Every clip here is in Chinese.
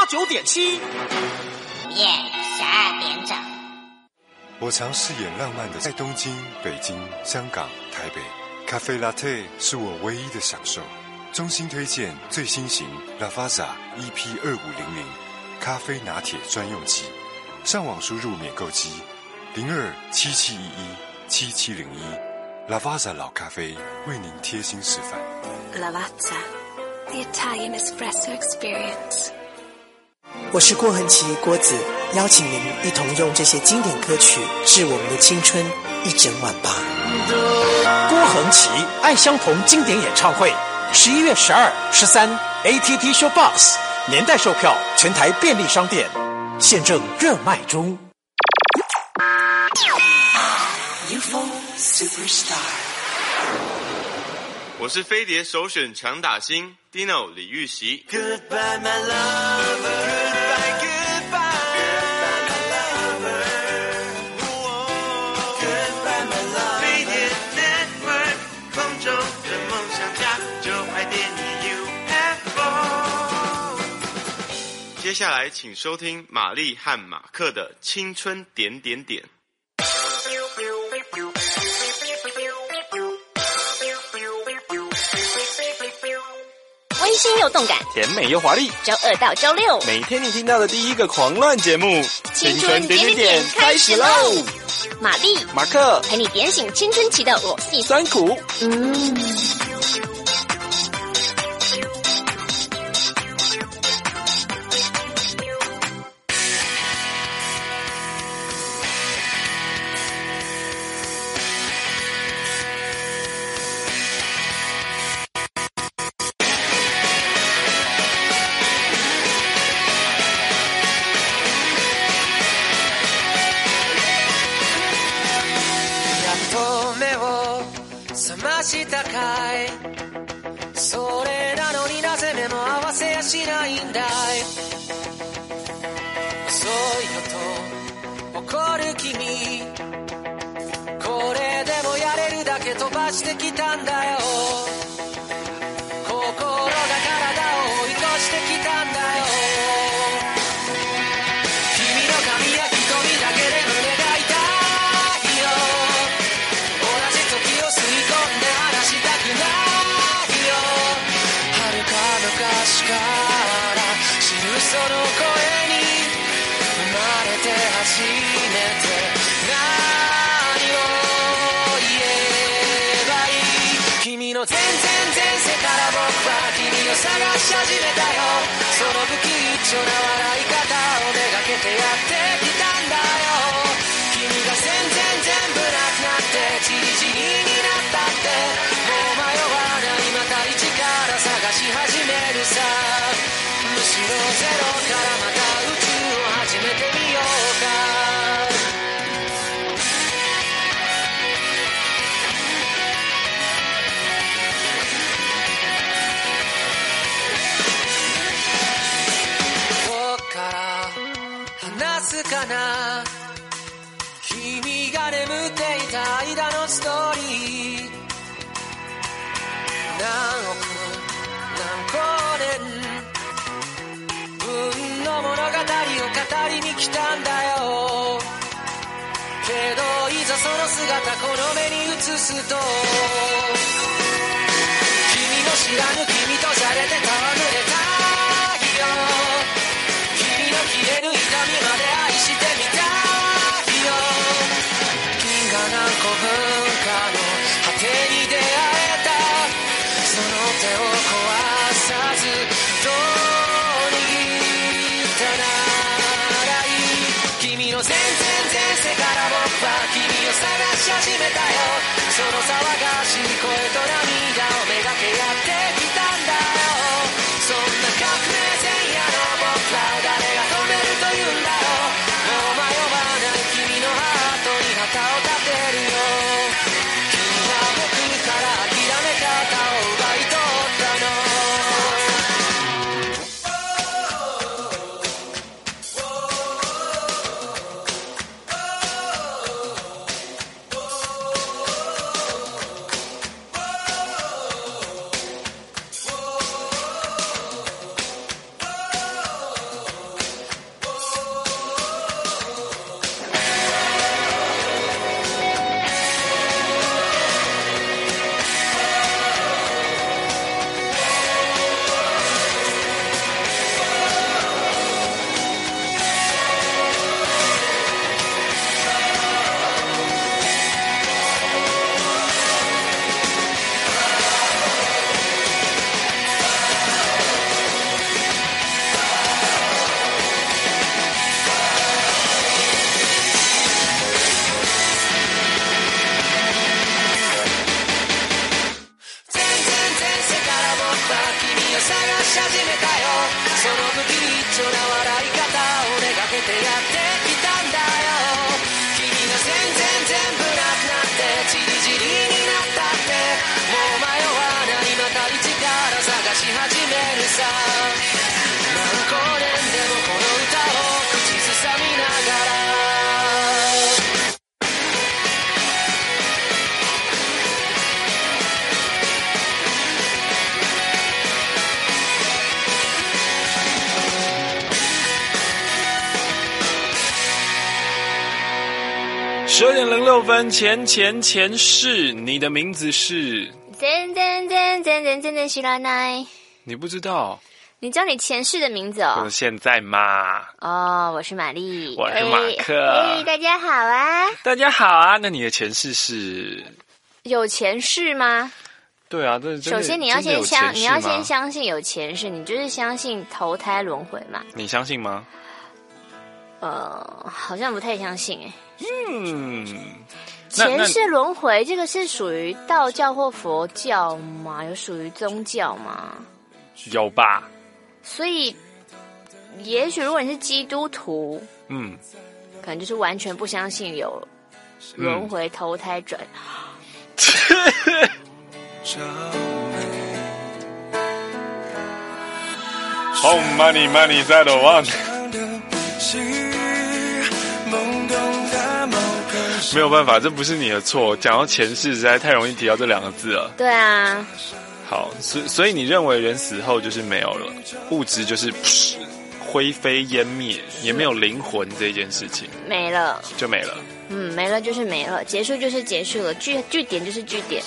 89.7。 夜12点整。 我常饰演浪漫的，在东京、北京、香港、台北，咖啡 Latte 是我唯一的享受。衷心推荐最新型 Lavazza EP2500 咖啡拿铁专用机，上网输入免购机0277117701。Lavazza 老咖啡为您贴心示范。 Lavazza, the Italian espresso experience. 我是郭恒琪郭子，邀请您一同用这些经典歌曲致我们的青春一整晚吧。 郭恒琪爱相同经典演唱会，11月12、13 ATT Showbox 年代售票，全台便利商店现正热卖中。 UFO Superstar， 我是飞碟首選強打星 Dino 李玉璽。 Goodbye my lover, goodbye goodbye my lover, goodbye my lover。 飞碟 Network 空中的夢想家，就愛點你 UFO。 接下來請收聽瑪麗和馬克的青春點點點。 温馨又动感， 甜美又华丽， 周2到周6， 每天你听到的第一个狂乱节目， 青春点点点开始喽！玛丽、 马克陪你点醒青春期的裸戏酸苦。 したかい、それなのになぜ目も合わせやしないんだい。遅いよと怒る君、これでもやれるだけ飛ばしてきたんだよ。心が体を追い越してきたんだよ。君の髪や瞳だけで胸が痛いよ。同じ時を吸い込んでしたくないよ。遥か昔から知るその声に生まれて初めて何を言えばいい。君の全然前世から僕は君を探し始めたよ。その不器一丁な笑い方をめがけてやってきたんだよ。君が全然全部なくなってチリチリになったって探し始めるさ。むしろゼロからまた宇宙を始めてみようか。どっから話すかな、君が眠っていた間のストーリー。何億何光年分の物語を語りに来たんだよ。けどいざその姿この目に映すと、君の知らぬ君とじゃれて戯れたいよ。君の消える痛みまで愛してみたいよ。銀河何個分かの果てに出会えた、その手を壊さずと握ったならいい。君の全然前世から僕は君を探し始めたよ。その騒がしい声と涙をめがけやってきたんだよ。そんな革命前夜の僕らを誰が止めるというんだろう。もう迷わない君のハートに旗を立てるよ。君は僕から諦め方を奪い取ったの。 出会ってきたんだよ君が全部なくなってチリチリになったってもう迷わないまた一から探し始めるさ何光年でもこの歌を口ずさみながら 12:06，前世，你的名字是？ 全然知らない。 你不知道？ 你知道你前世的名字哦？ 现在嘛。 哦，我是玛丽， 我是马克。 大家好啊！ 大家好啊！那你的前世是？ 有前世吗？ 对啊，这首先你要先相信有前世，你就是相信投胎轮回嘛。 你相信吗？ 好像不太相信哎。 前世轮回这个是属于道教或佛教吗？有属于宗教吗？ 有吧。 所以，也许如果你是基督徒，可能就是完全不相信有轮回投胎转。 Oh money money that one。没有办法，这不是你的错。讲到前世，实在太容易提到这两个字了。 对啊。 好，所以你认为人死后就是没有了，物质就是灰飞烟灭，也没有灵魂这件事情， 没了就没了。 没了就是没了，结束就是结束了，句点就是句点。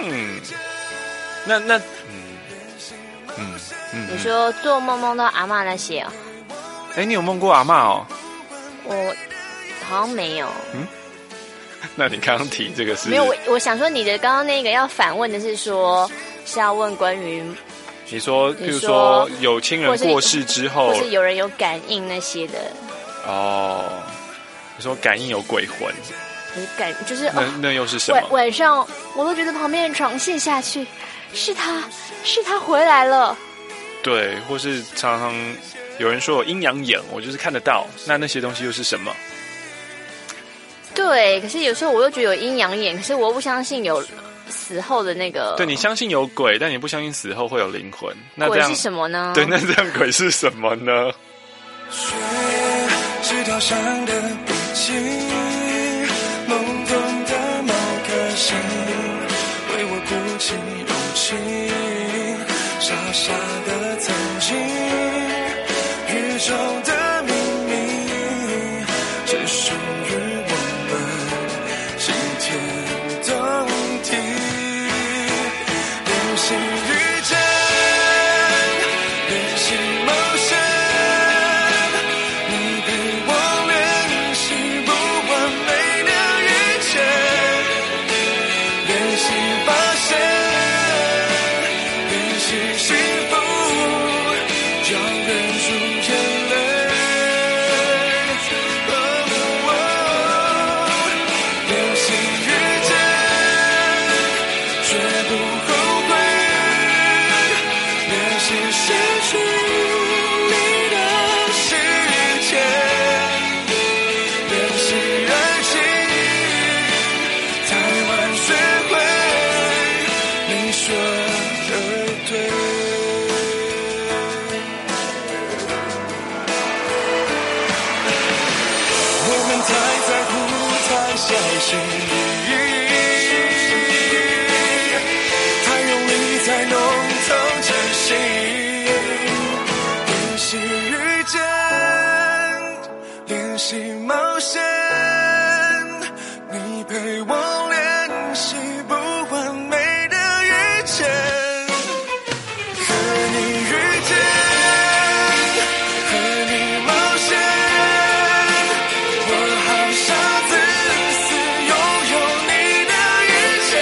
你说做梦梦到阿嬷那些啊？ 你有梦过阿嬷哦？ 我好像没有。 那你刚刚提这个是？ 没有，我想说你的刚刚那个要反问的是说，是要问关于你说，比如说有亲人过世之后， 或是有人有感应那些的。 哦，你说感应有鬼魂？ 就是那又是什么？ 晚上我都觉得旁边的床陷下去，是他回来了。 对，或是常常有人说有阴阳眼，我就是看得到。那些东西又是什么？ 对，可是有时候我又觉得有阴阳眼，可是我不相信有死后的那个。 对，你相信有鬼，但你不相信死后会有灵魂。那这样鬼是什么呢？ 对，那这样鬼是什么呢？ 雪是条上的笔记，懵懂的某颗心，为我鼓起勇气，傻傻的曾经，宇宙的秘密只属于我们惊天动地，连心遇见，连心谋生，你陪我练习不完美的遇见，练习发现，练习幸福，要忍住眼泪。练习遇见，绝不后悔。练习失去你的时间，练习爱情，才晚学会你说的对。我们太在乎，太小心翼翼，太用力，太弄透真心。练习遇见，练习冒险，你陪我练习不完美的遇见，和你遇见，和你冒险。我好想自私拥有你的一切，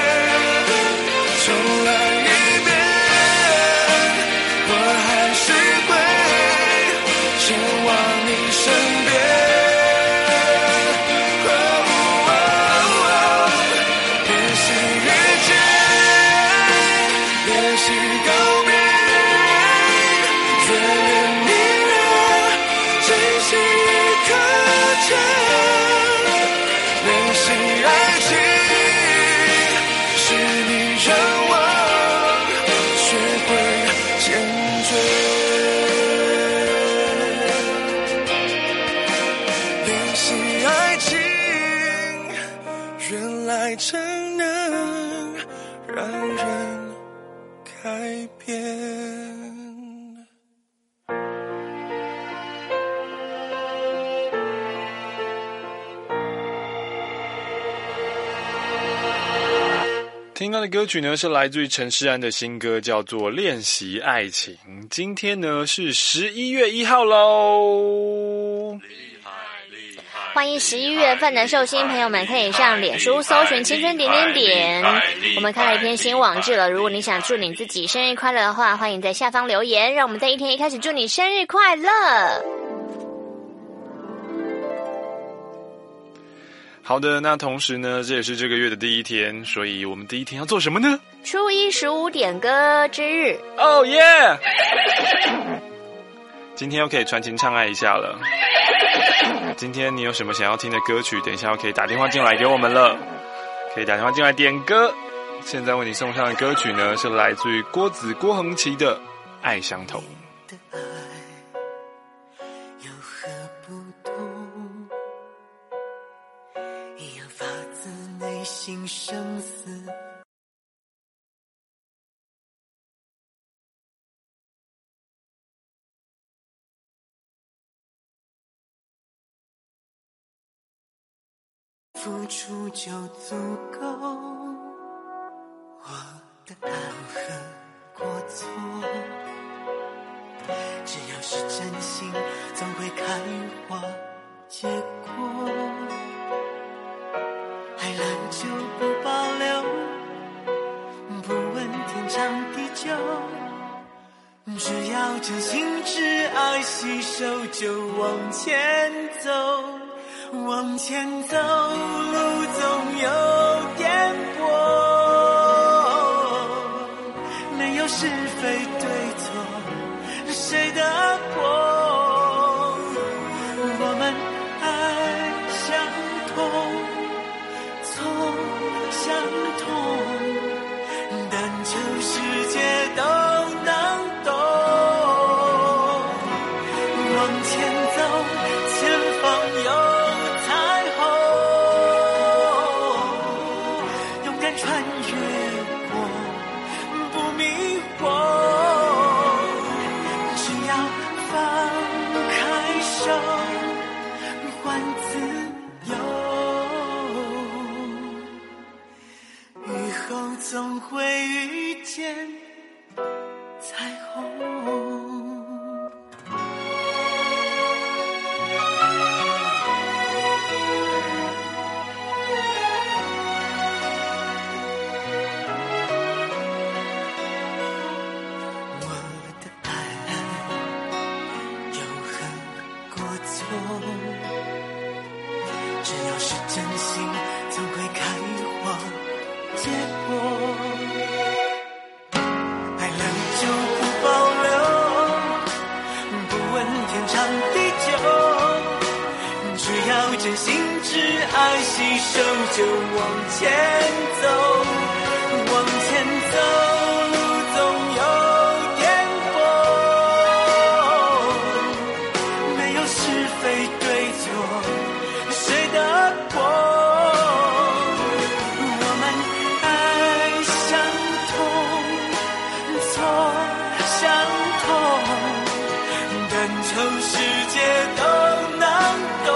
重来一遍，我还是会前往你身边。练习遇见，练习告别，眷恋你的真心。 爱真能让人改变。 听到的歌曲呢是来自于陈势安的新歌，叫做《练习爱情》。今天呢是11月1号喽， 欢迎11月份的寿星朋友们可以上脸书搜寻青春点点点，我们开了一篇新网志了。如果你想祝你自己生日快乐的话，欢迎在下方留言，让我们在一天一开始祝你生日快乐。 好的，那同时呢，这也是这个月的第一天，所以我们第一天要做什么呢？ 初一15点歌之日。 哦耶！今天又可以传情唱爱一下了。今天你有什么想要听的歌曲？等一下又可以打电话进来给我们了，可以打电话进来点歌。现在为你送上的歌曲呢，是来自于郭恒琪的《爱相同》。 心生死，付出就足够。我的爱和过错，只要是真心，总会开花结果。爱烂就不保留，不问天长地久，只要真心挚爱携手就往前走，往前走，路总有颠簸，没有是非对错，谁得过？我们爱相同，相同，但求世界都能懂。往前走，前方有彩虹，勇敢穿越过，不迷惑。只要放开手，换自由。以后总会遇见彩虹。我的爱有恨过错，只要是真心，总会开花结果。爱了就不保留，不问天长地久，只要真心挚爱携手就往前走，往前走，路总有颠簸，没有是非对错，谁得过？求世界都能懂，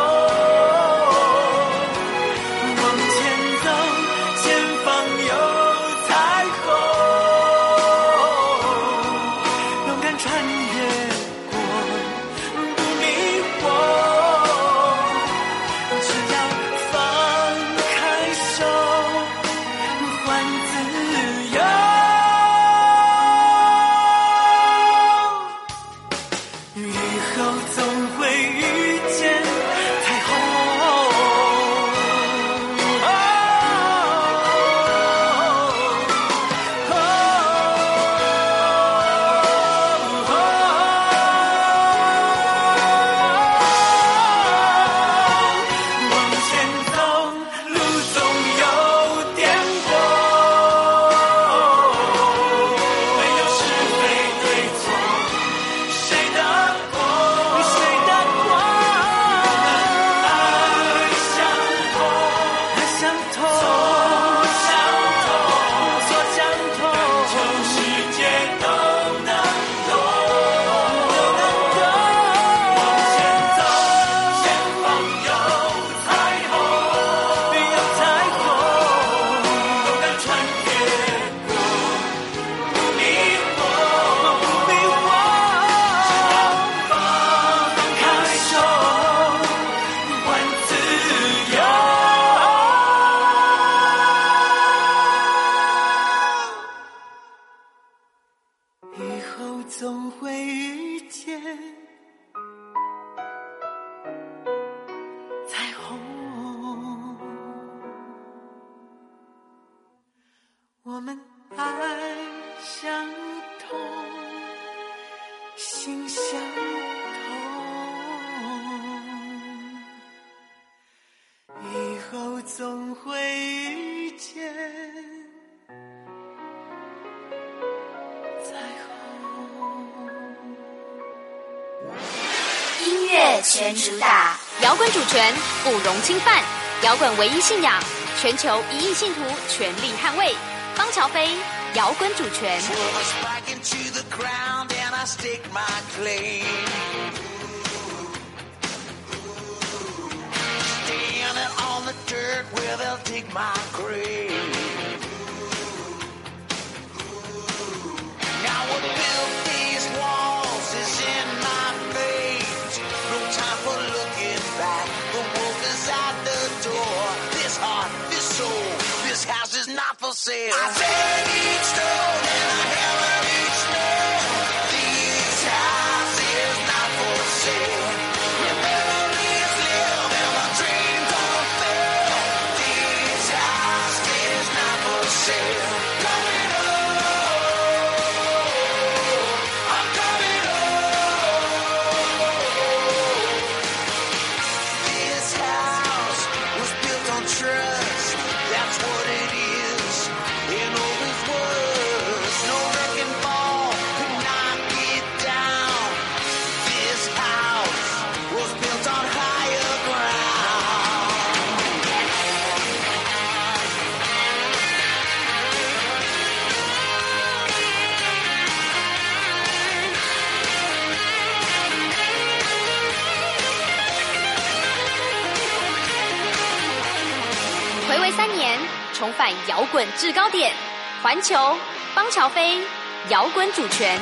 往前走，前方有彩虹，勇敢穿越过，不迷惑。 总会遇见彩虹。 音乐全主打，摇滚主权不容侵犯，摇滚唯一信仰，全球1亿信徒全力捍卫。方乔飞，摇滚主权。 This house is not for sale. I said each stone and I hammer each nail. This house is not for sale. Where memories live and my dreams don't fail. This house is not for sale. Coming home, I'm coming home. This house was built on trust. That's what it is, and always was. No wrecking ball could knock it down. This house was built on higher ground. 睽违3年，重返摇滚制高点，环球方乔飞，摇滚主权。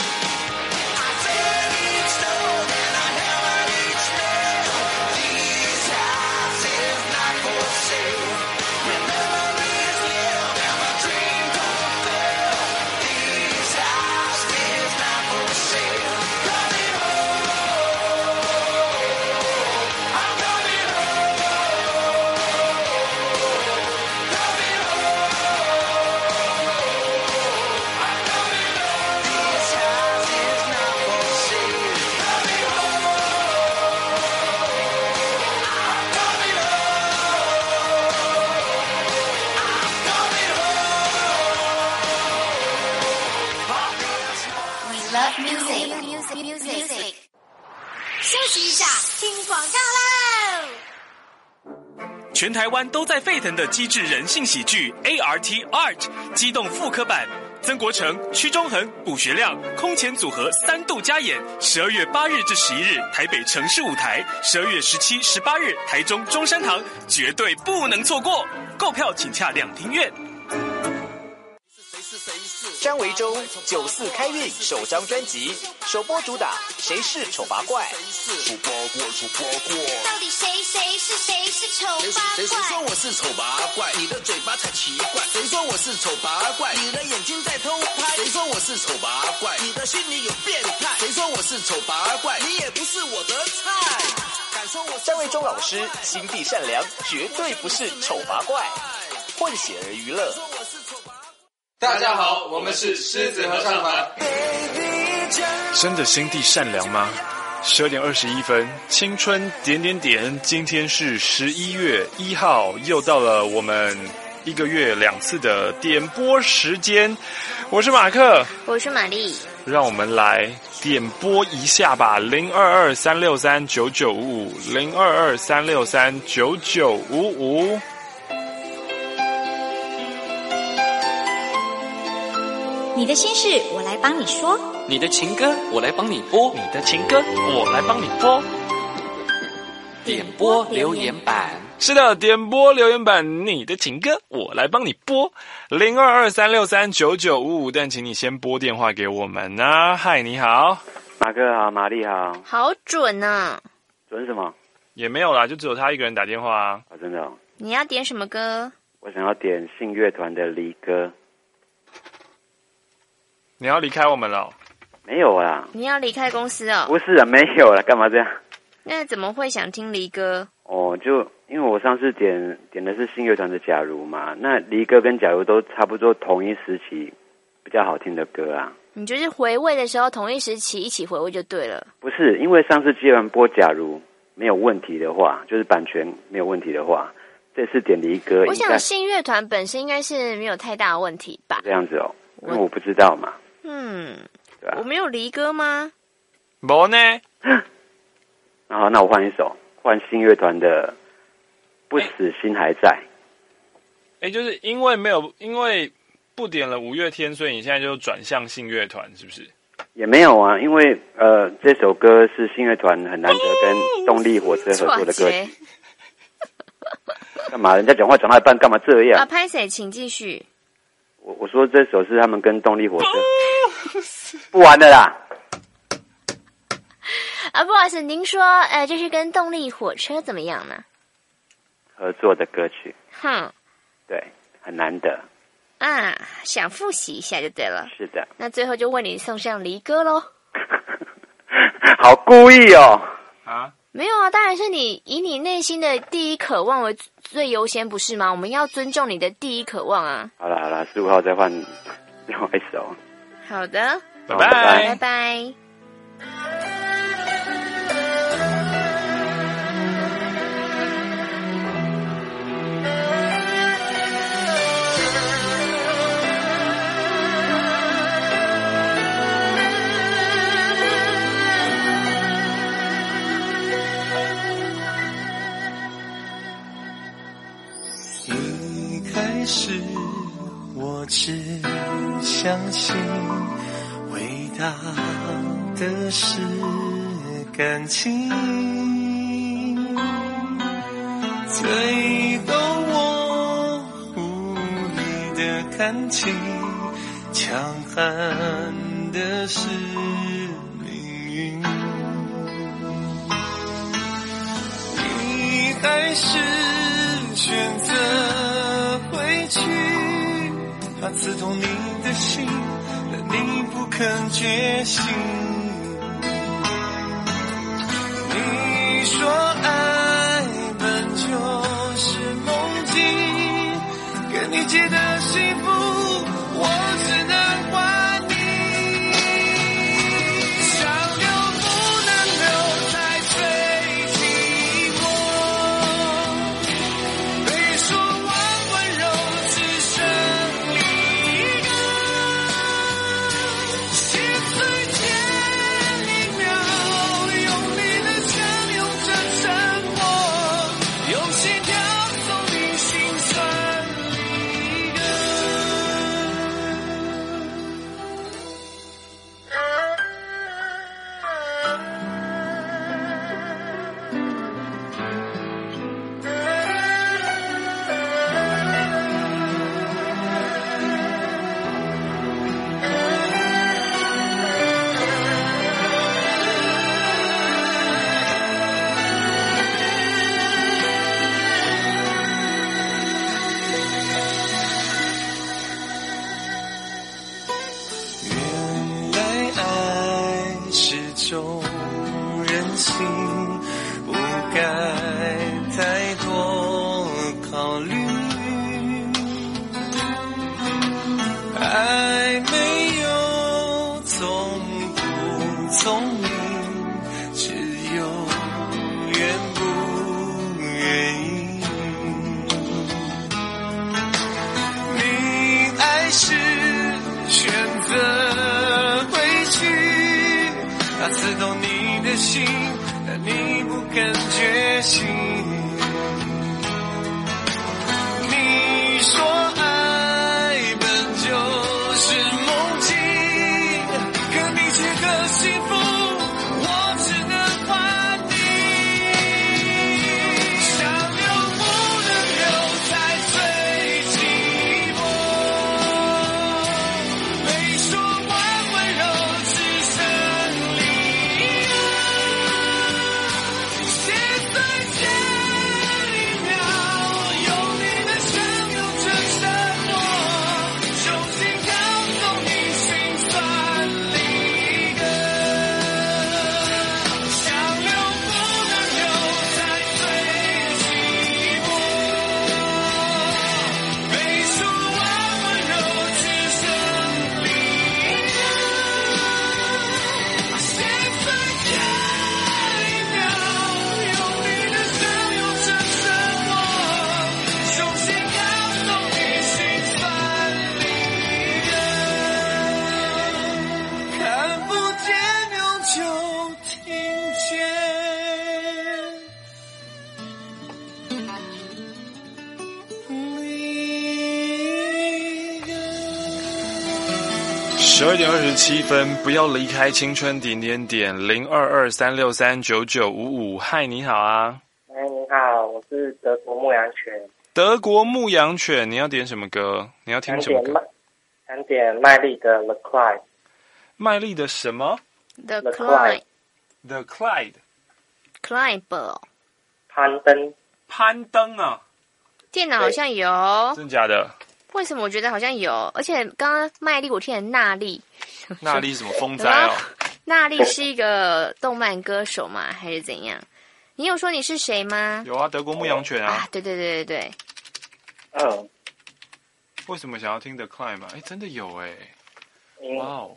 Love music. 休息一下，听广告喽！ 全台湾都在沸腾的机智人性喜剧 ART Art 激动复刻版，曾国成、屈中恒、卜学亮空前组合3度加演，12月8日至11日台北城市舞台，12月17、18日台中中山堂，绝对不能错过。购票请洽两厅院。 张维洲94开运首张专辑，首播主打《谁是丑八怪》。 到底谁是丑八怪？ 谁说我是丑八怪？你的嘴巴才奇怪。谁说我是丑八怪？你的眼睛在偷拍。谁说我是丑八怪？你的心里有变态。谁说我是丑八怪？你也不是我的菜。敢说我张维忠老师心地善良，绝对不是丑八怪。混血儿娱乐。 大家好，我们是狮子合唱团。真的心地善良吗？12点21分，青春点点点。今天是11月1号，又到了我们1个月2次的点播时间。我是马克， 我是玛丽， 让我们来点播一下吧。022-363-9955，022-363-9955。 你的心事我来帮你说， 你的情歌我来帮你播， 你的情歌我来帮你播。 点播留言板， 是的，点播留言板，你的情歌我来帮你播。022-363-9955，但请你先拨电话给我们啊。嗨，你好， 马哥好，玛丽好。 好准啊！ 准什么？ 也没有啦，就只有他一个人打电话啊。 真的哦。 你要点什么歌？ 我想要点信乐团的《离歌》。 你要离开我们了？ 没有啦。 你要离开公司哦？ 不是啊，没有啦，干嘛这样？ 那怎么会想听离歌？ 哦，就因为我上次点的是信乐团的《假如》嘛，那离歌跟假如都差不多同一时期比较好听的歌啊。 你就是回味的时候同一时期一起回味就对了。 不是，因为上次既然播假如没有问题的话，就是版权没有问题的话， 这次点离歌， 我想信乐团本身应该是没有太大的问题吧？ 这样子哦，因为我不知道嘛。对啊， 我没有离歌吗？ 没呢。 好，那我换一首，换信乐团的《不死心还在》。 就是因为不点了五月天，所以你现在就转向信乐团，是不是？ 也没有啊，因为这首歌是信乐团很难得跟动力火车合作的歌曲。干嘛？人家讲话讲到一半，干嘛这样？ 拍谁？请继续。 我说这首是他们跟动力火车。不玩了啦。 不好意思，您说这是跟动力火车怎么样呢？ 合作的歌曲。 对， 很难得。 想复习一下就对了。 是的。 那最后就为你送上离歌咯。 好故意哦。 没有啊，当然是你以你内心的第一渴望为最优先，不是吗？我们要尊重你的第一渴望啊。 好了，15号再换另外一首。 好的， 拜拜， 拜拜。 开始我只相信伟大的是感情，最后我无力的看清，强悍的是命运。你还是选择回去，它刺痛你的心，但你不肯觉醒。你说爱本就是梦境，跟你借的幸福，我只能还你。想留不能留，才最寂寞。别说完温柔只剩一个，心碎前一秒，用力的强用着沉默，用心跳送你心酸离歌。原来爱是种任性，不该太多考虑。爱没有聪不聪明，只有愿不愿意。你爱是选择回去，它刺痛你的心，但你不肯觉醒。你说爱本就是梦境，可你借的幸福，我只能还你。想留不能留，才最寂寞。没说完温柔只剩离歌，写在前 12点27分，不要离开青春点点点0223639955。嗨，你好啊。 你好，我是德国牧羊犬。 德国牧羊犬，你要点什么歌？你要听什么歌？ 想点麦莉的 The Clyde。 麦莉的什么 ？The Clyde。The Clyde。攀登啊！ 电脑好像有。 真假的？ 为什么我觉得好像有？而且刚刚麦莉我听成娜莉。 娜莉什么风灾哦？ 娜莉是一个动漫歌手吗？还是怎样？你有说你是谁吗？ 有啊，德国牧羊犬啊。 对。 为什么想要听 The Climb 嘛？真的有哇哦！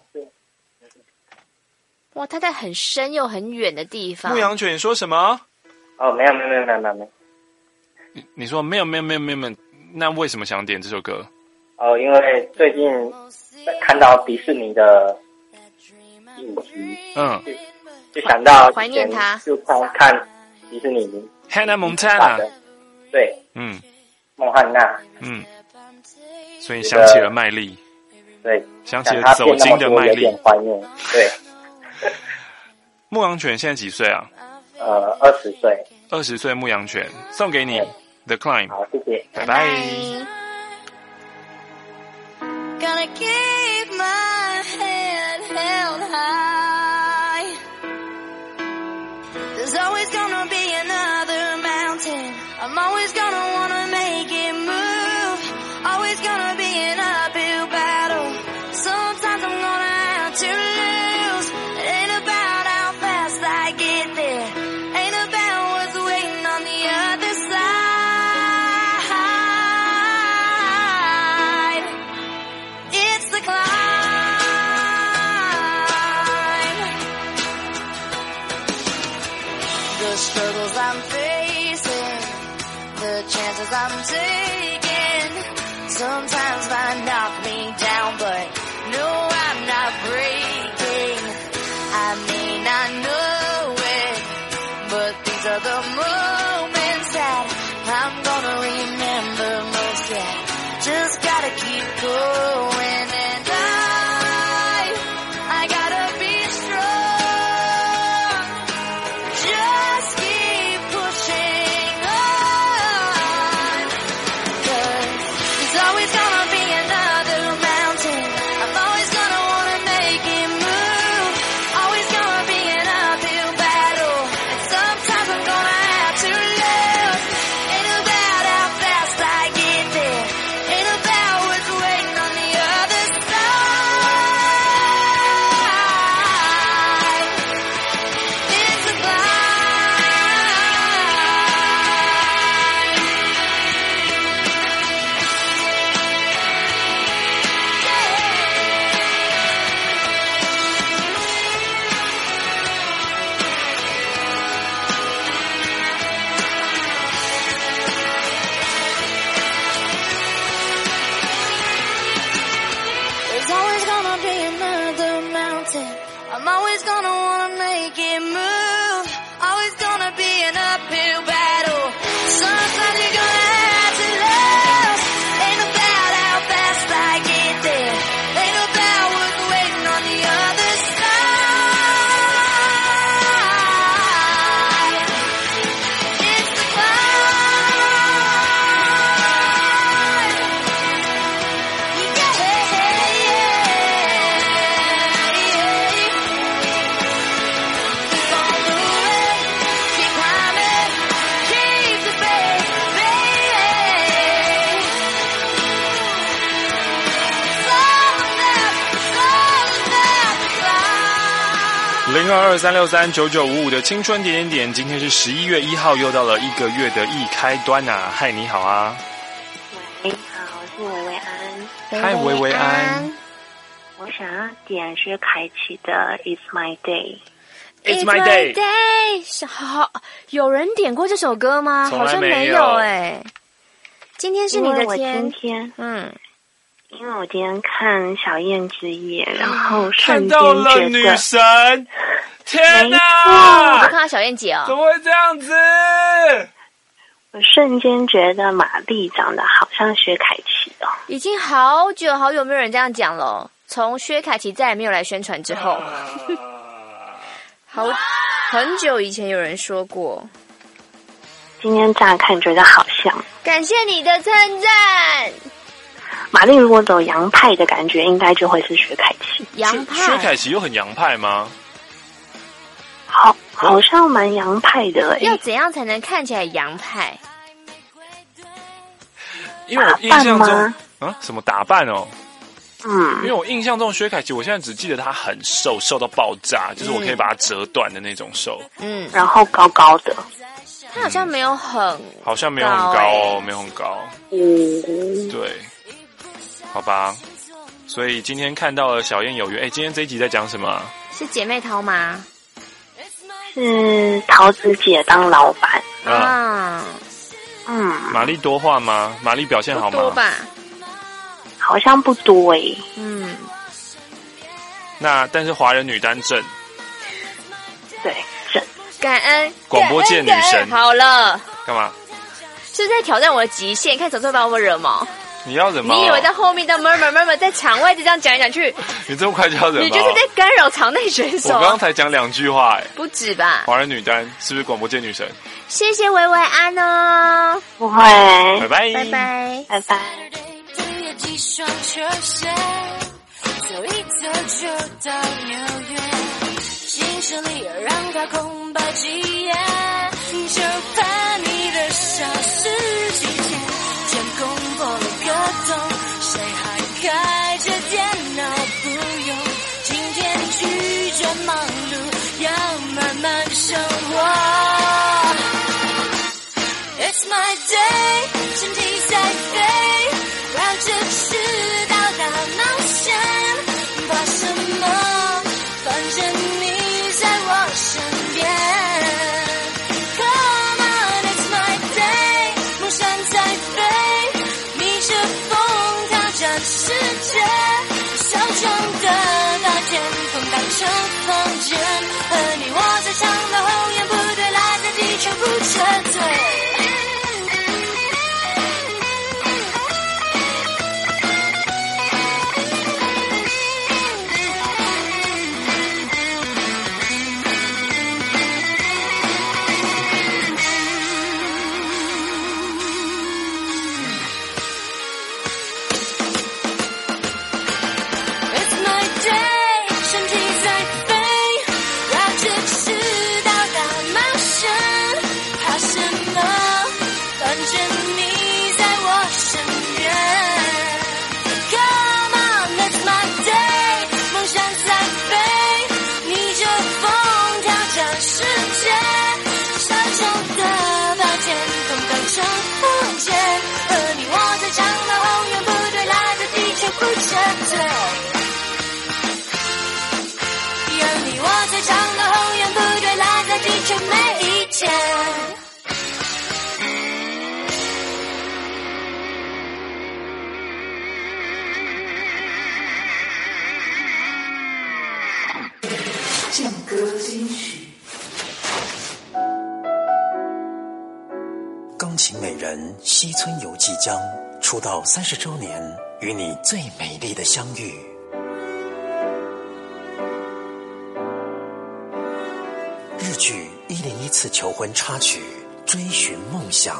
哇，他在很深又很远的地方。 牧羊犬，你说什么？ 没有。 你说没有，那为什么想点这首歌？ 因为最近看到迪士尼的影集，就想到怀念他， 就看迪士尼 Hannah Montana， 对，孟汉娜， 所以你想起了麦莉， 对， 想起了走金的麦莉， 怀念，对。 牧羊犬现在几岁啊 ？20岁。 20岁牧羊犬送给你 The Climb。 好，谢谢， 拜拜。 Gonna keep my head held high. There's always gonna be another mountain. I'm always gonna wanna make it move. Always gonna be an uphill battle. Sometimes I'm gonna have to lose. It ain't about how fast I get there. Ain't about what's waiting on the other side. It's the climb. The struggles I'm facing, the chances I'm taking, sometimes might knock me down, but no, I'm not breaking. I may not know it, but these are the moments that I'm gonna remember most. Yeah, just gotta keep going, and I gotta be strong. Just keep pushing on, 'cause there's always gonna be another mountain. I'm always gonna wanna make it move. Always gonna be an uphill battle, and sometimes I'm gonna have to lose. Ain't about how fast I get there. Ain't about what's waiting on the other side. It's a climb. There's always gonna be another mountain. I'm always gonna wanna make it move. Always gonna be an uphill battle. Sometimes you're gonna have to lose. Ain't about how fast I get there. Ain't about what's waiting on the other side. It's the climb. Keep on moving, keep climbing, keep the faith, baby. It's all about the climb. 0223639955的青春点点点，今天是11月1号，又到了一个月的一开端啊！嗨，你好啊！ 喂，好，我是维维安。 嗨，维维安。 我想要点薛凯琪的《It's My Day》。 It's my day。 好，有人点过这首歌吗？ 从来好像没有今天是你的天。 因为我今天看小燕之夜，然后看瞬间到了女觉得， 神，天哪！ 我看到小燕姐哦， 怎么会这样子？ 我瞬间觉得玛丽长得好像薛凯琪哦。 已经好久没有人这样讲了。 从薛凯琪再也没有来宣传之后，很久以前有人说过。 今天乍看觉得好像。 感谢你的称赞。 玛丽如果走洋派的感觉，应该就会是薛凯琪。 洋派？ 薛凯琪又很洋派吗？ 好像蛮洋派的。 要怎样才能看起来洋派？ 因为我印象中，什么打扮哦？因为我印象中薛凯琪，我现在只记得她很瘦，瘦到爆炸，就是我可以把它折断的那种瘦。 然后高高的。 她好像没有很， 好像没有很高哦，没有很高。对，好吧。所以今天看到了小燕有约，今天这一集在讲什么？ 是姐妹淘吗？ 是桃子姐当老板玛丽多话吗？玛丽表现好吗？ 不多吧， 好像不多欸。 那但是华人女单正， 对，正感恩广播界女神。 好了， 干嘛？ 是在挑战我的极限，看怎么会把我惹毛。 你要惹毛？ 你以为在后面的 murmur 在场外就这样讲来讲去？你这么快就要惹毛？ 你就是在干扰场内选手。 我刚才讲2句话， 不止吧？ 华人女单是不是广播界女神？ 谢谢维维安哦， 不会， 拜拜拜拜拜拜。 几双球鞋，走一走就到纽约，行程里让它空白几页，就怕你的消失季节，天空破了个洞，谁还开着电脑不用？今天拒绝忙碌，要慢慢生活。It's my day， 身体在飞，绕着赤道大冒险，怕什么？反正你在我身边。Come on, it's my day， 梦想在飞，逆着风挑战世界，小众的把天空当成房间，和你我在唱的后言不对，来自地球不撤退。 劲歌金曲，钢琴美人西村由纪江出道30周年，与你最美丽的相遇。日剧101次求婚插曲《追寻梦想》。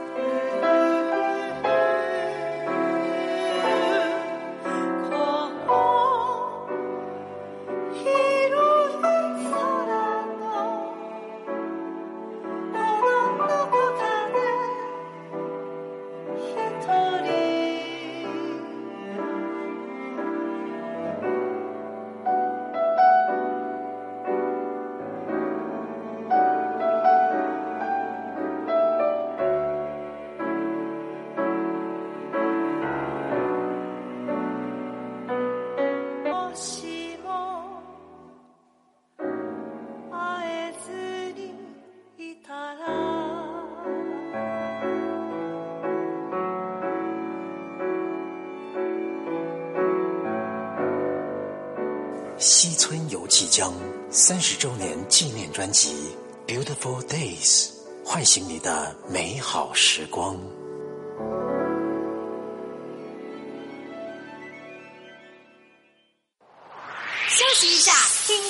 西村由纪江30周年纪念专辑《Beautiful Days》，唤醒你的美好时光。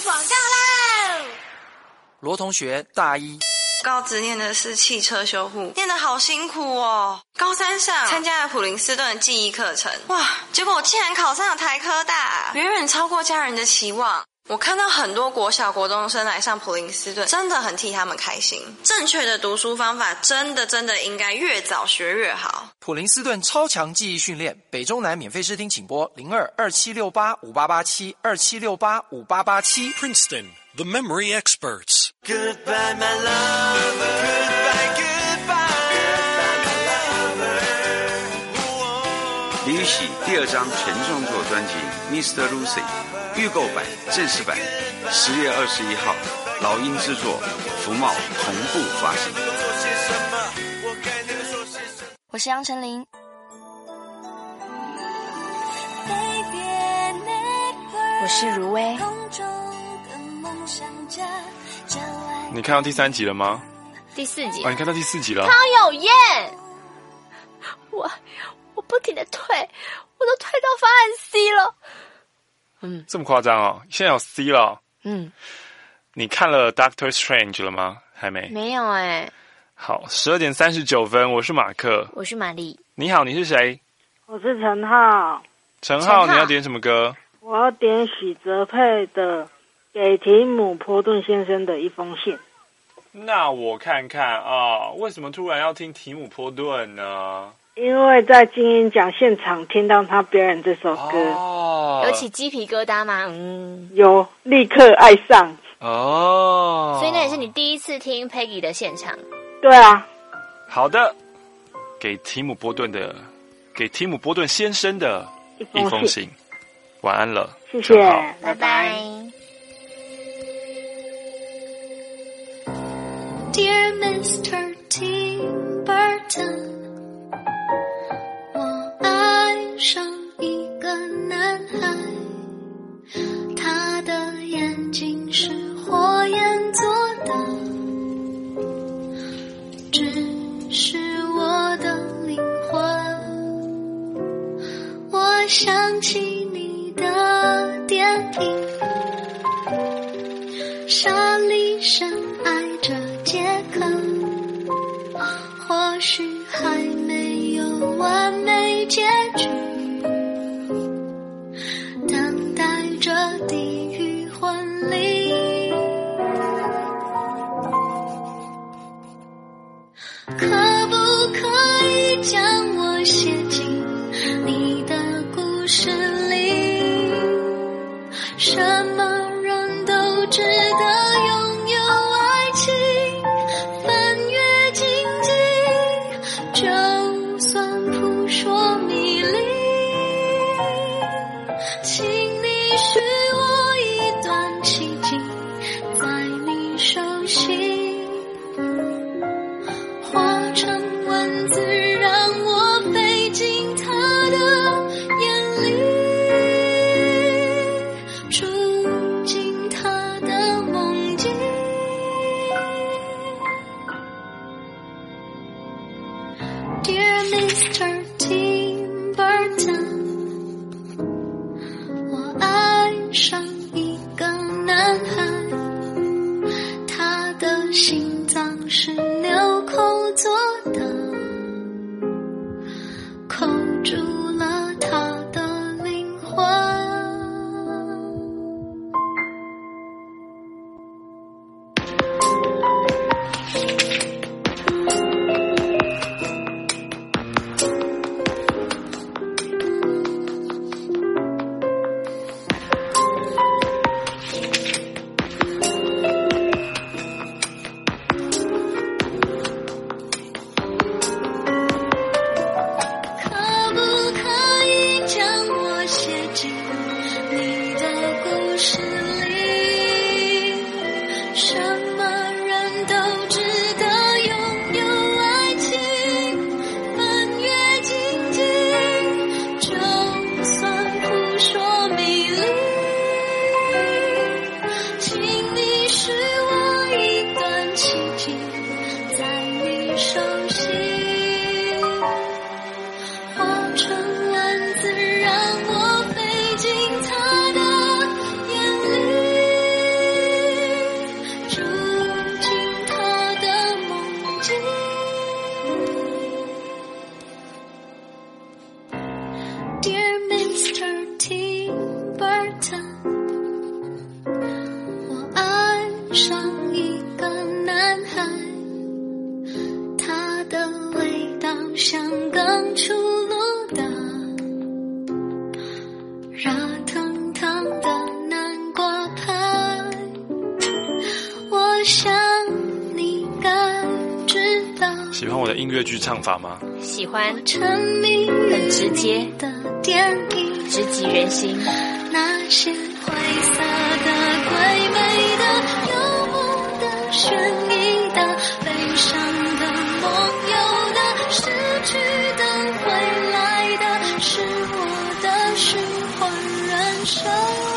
广告喽！ 罗同学大一， 高职念的是汽车修护，念得好辛苦哦。高三上参加了普林斯顿的记忆课程，哇！结果我竟然考上了台科大，远远超过家人的期望。我看到很多国小国中生来上普林斯顿，真的很替他们开心。正确的读书方法真的应该越早学越好。 普林斯顿超强记忆训练，北中南免费试听，请拨02-2768-5887 Princeton, the memory experts. Goodbye, my lover. Goodbye, goodbye, my lover. 李宇喜第2张全创作专辑《Mr. Lucy》预购版、正式版10月21号，老鹰制作，福茂同步发行。 我是杨丞琳。 我是如薇。 你看到第3集了吗？ 第4集。 哦，你看到第4集了。 康有燕，我不停的退，我都退到方案 C 了。 这么夸张哦？现在有 C 了。你看了 Doctor Strange 了吗？还没。 没有哎。 好，12点39分，我是马克， 我是玛丽。 你好，你是谁？ 我是陈浩。 陈浩，你要点什么歌？ 我要点许哲佩的《给提姆·波顿先生的一封信》。 那我看看啊，为什么突然要听提姆·波顿呢？ 因为在金鹰奖现场听到他表演这首歌， 有起鸡皮疙瘩吗？ 有，立刻爱上。 哦， 所以那也是你第一次听 Peggy 的现场？ 对啊。 好的，给提姆·波顿先生的一封信。晚安了， 谢谢， 拜拜。 Dear Mr. Tim Burton， 我爱上一个男孩，他的眼睛是火焰做的，只是我的灵魂。我想起你的电影，莎莉深爱着杰克，或许还没有完美结局，等待着地狱婚礼。可不可以将我写进你的故事里？什么人都值得拥有爱情，翻越荆棘，就算扑朔迷离。请你许我一段奇迹，在你手心化成文字，让我飞进他的眼里，住进他的梦境。Dear Mr. Tim Burton， 我爱上一个男孩，他的心脏是纽扣做的，扣住了他的灵魂。 近。Dear Mr. Tim Burton， 我爱上一个男孩，他的味道像刚出炉的热腾腾的南瓜派。我想你该知道， 喜欢我的音乐剧唱法吗？ 喜欢， 很直接， 直击人心。 那些灰色的、鬼魅的、幽默的、悬疑的、悲伤的、梦游的、失去的、未来的，是我的循环人生。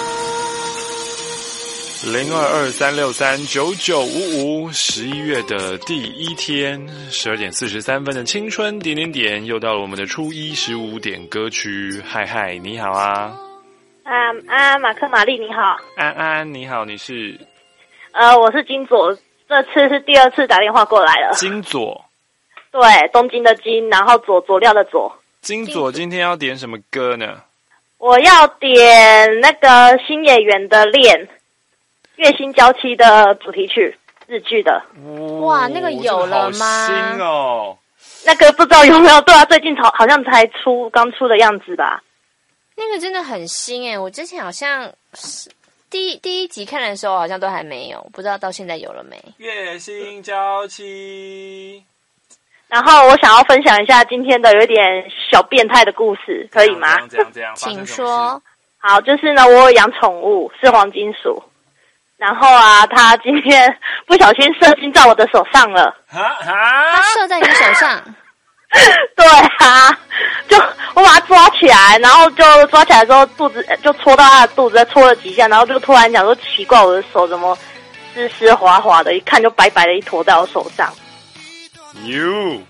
0223639955，11月的第一天，12点43分的青春点点点，又到了我们的初一15点歌曲。嗨嗨，你好啊！ 马克玛丽你好。 安安你好，你是？ 我是金左，这次是第2次打电话过来了。 金左？ 对，东京的金，然后佐料的佐。 金左今天要点什么歌呢？ 我要点那个新演员的恋。月薪娇妻的主题曲，日剧的。 哇，那个有了吗？ 好新哦！ 那个不知道有没有？对啊，最近好像才刚出的样子吧。 那个真的很新耶，我之前好像第一集看的时候好像都还没有，不知道到现在有了没。 月薪娇妻。 然后我想要分享一下今天的有点小变态的故事，可以吗？ 这样， 请说。 好，就是呢，我有养宠物，是黄金鼠。然后啊，他今天不小心射精在我的手上了。 他射在你手上？ 对啊，就我把他抓起来，然后就抓起来之后，肚子就戳到他的肚子，再戳了几下，然后就突然讲说奇怪，我的手怎么湿湿滑滑的，一看就白白的一坨在我手上。 You，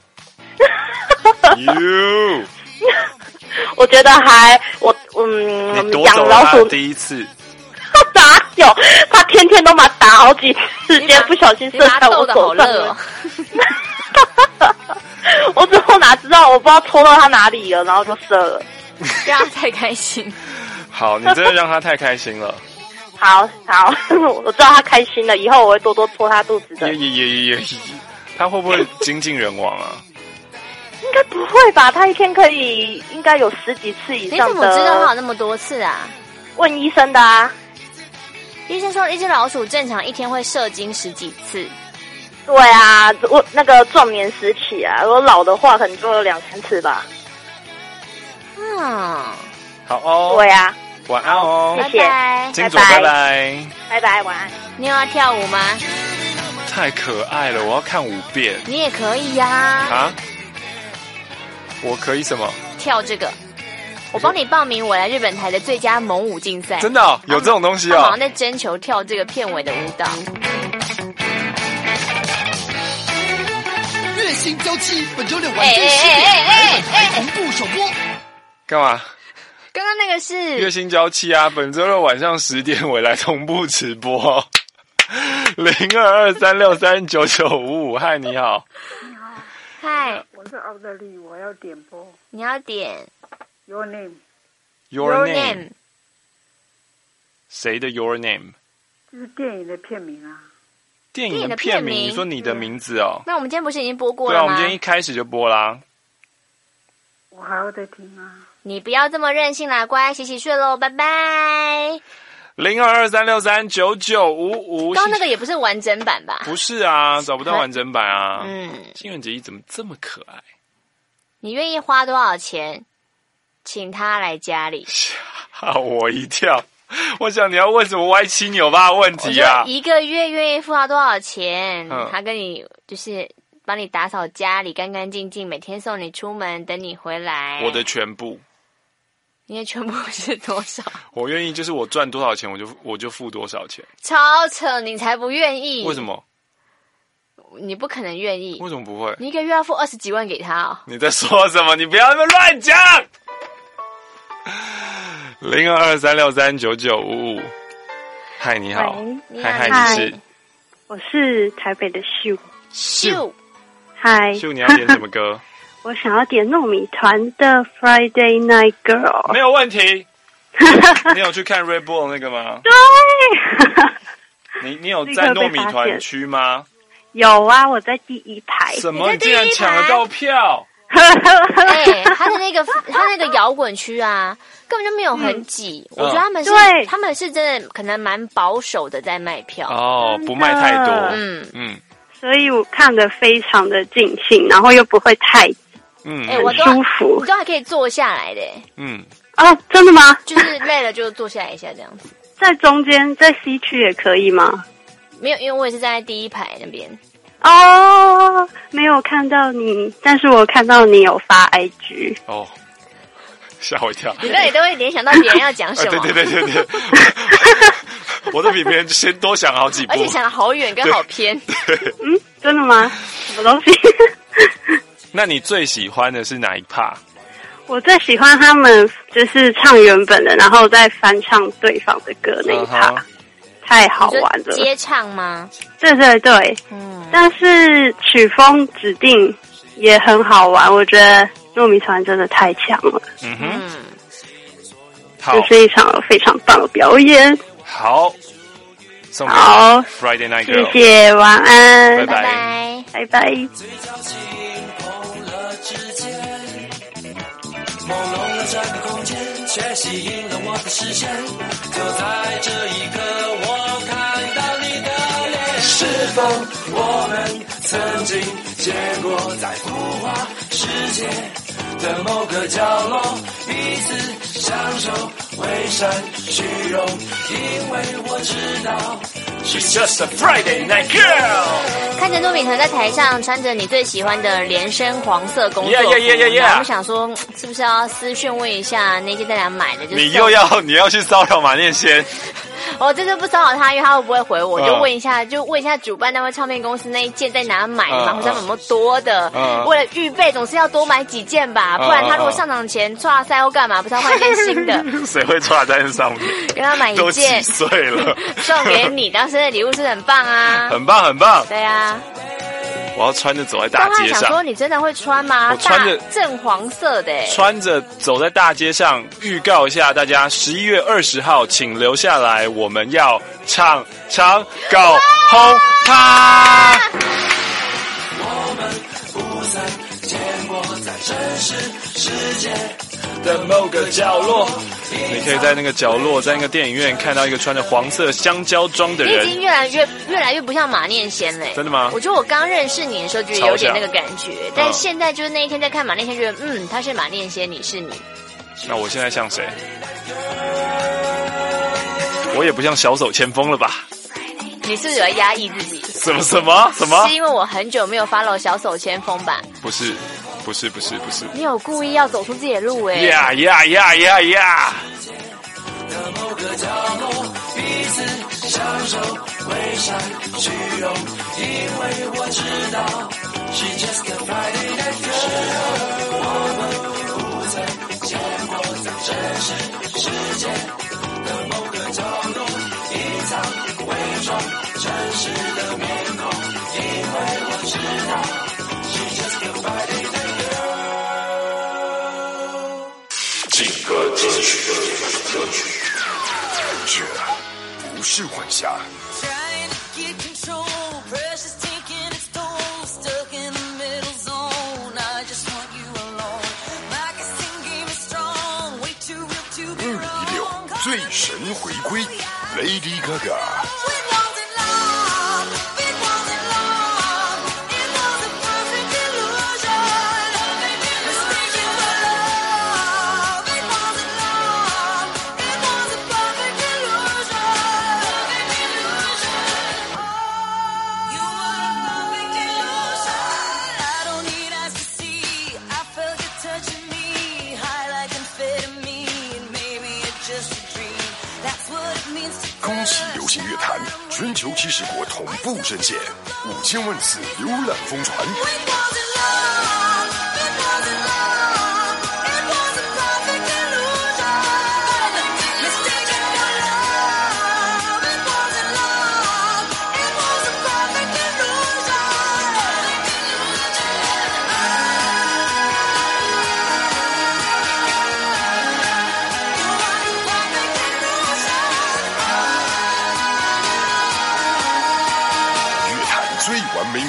我觉得养老鼠第一次。 哪有？他天天都把打好几次，今天不小心射在我手上了。我最后哪知道，我不知道戳到他哪里了，然后就射了。 让他太开心。 好，你真的让他太开心了。 好，我知道他开心了，以后我会多多戳他肚子的。 他会不会精尽人亡啊？ 应该不会吧？他一天可以应该有10几次以上的。 你怎么知道他有那么多次啊？ 问医生的啊。 医生说，一只老鼠正常一天会射精10几次。 对啊，我那个壮年时期啊，如果老的话，可能就有2-3次吧。 好哦。 对啊。 晚安哦， 谢谢。 金左，拜拜。 拜拜，晚安。 你有要跳舞吗？ 太可爱了，我要看5遍。 你也可以呀。 啊？我可以什么？ 跳这个。我帮你报名我来日本台的最佳猛舞竞赛。 真的哦？有这种东西哦？ 他好像在征求跳这个片尾的舞蹈。 月薪娇妻本周6晚间10点同步首播。 干嘛？ 刚刚那个是月薪娇妻啊，本周6晚上10点我来同步直播。0223639955，嗨，你好。 你好。 嗨， 我是奥德利，我要点播。 你要点 Your Name。 Your Name。谁的 Your Name？ 这是电影的片名啊。 电影的片名？你说你的名字哦？ 那我们今天不是已经播过了吗？ 对啊，我们今天一开始就播啦。 我还要再听啊。 你不要这么任性啦，乖，洗洗睡喽，拜拜。 0223639955。 刚刚那个也不是完整版吧？ 不是啊，找不到完整版啊。新垣结衣怎么这么可爱？ 你愿意花多少钱请他来家里？ 吓我一跳！我想你要问什么歪七扭八的问题啊？ 一个月愿意付他多少钱？他跟你就是帮你打扫家里干干净净，每天送你出门，等你回来。 我的全部。 你的全部是多少？ 我愿意，就是我赚多少钱，我就付多少钱。 超扯，你才不愿意。 为什么？ 你不可能愿意。 为什么不会？ 你一个月要付20几万给他哦。 你在说什么？你不要那么乱讲。0223639955。嗨，你好。嗨，你是？ 我是台北的秀。 嗨， 秀，你要点什么歌？ 我想要点糯米团的 Friday Night Girl。 没有问题。你有去看 Red Bull 那个吗？ 对。 你有在糯米团区吗？ 有啊，我在第一排。 什么？你竟然抢得到票？ 他那个摇滚区啊，根本就没有很挤。我觉得他们是真的可能蛮保守的在卖票哦，不卖太多。 所以我看得非常的尽兴，然后又不会太挤。很舒服。 我都还可以坐下来的。 真的吗？ 就是累了就坐下来一下这样子。 在中间，在西区也可以吗？ 没有，因为我也是站在第一排那边。 没有看到你，但是我看到你有发 IG。 吓我一跳！ 你那里都会联想到别人要讲什么？ 对，我都比别人先多想好几步， 而且想得好远跟好偏。 真的吗？什么东西？ 那你最喜欢的是哪一 part？ 我最喜欢他们就是唱原本的，然后再翻唱对方的歌那一 part，太好玩了。 接唱吗？ 对，但是曲风指定也很好玩，我觉得糯米团真的太强了。这是一场非常棒的表演。 好，送给 Friday Night Girl， 谢谢，晚安， 拜拜。 朦胧的这个空间，却吸引了我的视线。就在这一刻，我看到你的脸。是否我们曾经见过，在浮华世界的某个角落，彼此相守，微闪虚荣，因为我知道。She's just a Friday night girl。 看着糯米团在台上穿着你最喜欢的连身黄色工作服，我们想说是不是要私讯问一下那件在哪买的？就是你要去骚扰马念先？ 我这就不骚扰他，因为他会不会回我？就问一下主办单位唱片公司那一件在哪买的嘛？或者有没有多的？为了预备，总是要多买几件吧，不然他如果上场前唰赛后干嘛？不是要换一件新的？ 谁会唰在上面？ 跟他买一件， 都几岁了， 送给你当生日礼物是很棒啊！ 很棒。 对啊。 我要穿着走在大街上。 想说你真的会穿吗？ 我穿着正黄色的， 穿着走在大街上，预告一下大家11月20号，请留下来，我们要唱搞轰趴。 我们不曾见过，在真实世界的某个角落。 你可以在那个角落，在那个电影院看到一个穿着黄色香蕉装的人。 你已经越来越不像马念先嘞。 真的吗？ 我觉得我刚认识你的时候就有点那个感觉，但现在就是那一天在看马念先，觉得他是马念先，你是你。 那我现在像谁？我也不像小手牵风了吧？ 你是不是有压抑自己？ 什么？ 是因为我很久没有 follow 小手牵风吧？ 不是。 你有故意要走出自己的路哎！ 呀！ 的某个角落，彼此相守，微闪虚荣，因为我知道 She just a Friday night girl。我们不曾见过，在真实世界的某个角落，隐藏伪装真实的面孔，因为我知道 She just a Friday night girl。 劲歌金曲，这不是幻想。216最神回归 ，Lady Gaga。恭喜流行乐坛全球70国同步深陷，5000万次浏览疯传。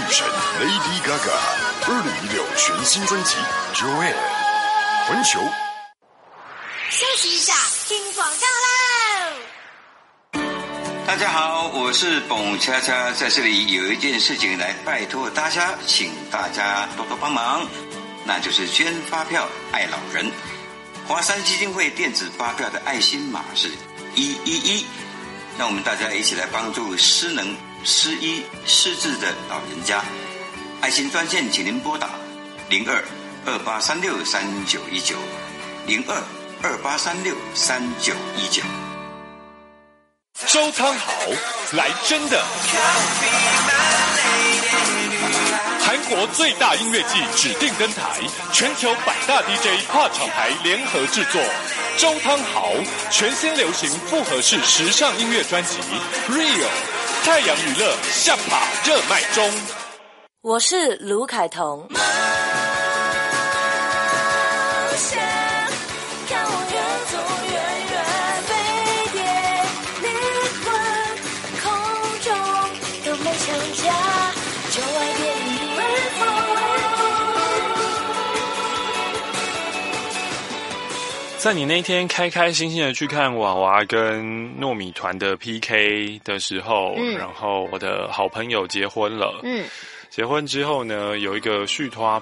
神 Lady Gaga，2016全新专辑《Joanne》环球。 休息一下，听广告喽。 大家好，我是董恰恰，在这里有一件事情来拜托大家，请大家多多帮忙，那就是捐发票爱老人。华山基金会电子发票的爱心码是111，让我们大家一起来帮助失能、失医、失智的老人家。爱心专线请您拨打02-2836-3919，02-2836-3919。 周汤豪来真的！韩国最大音乐季指定登台，全球百大 DJ 跨厂牌联合制作，周汤豪全新流行复合式时尚音乐专辑《Real》，太阳娱乐下巴热卖中。 我是卢凯彤。 在你那天开开心心的去看娃娃跟糯米团的 PK 的时候，然后我的好朋友结婚了。结婚之后呢，有一个续托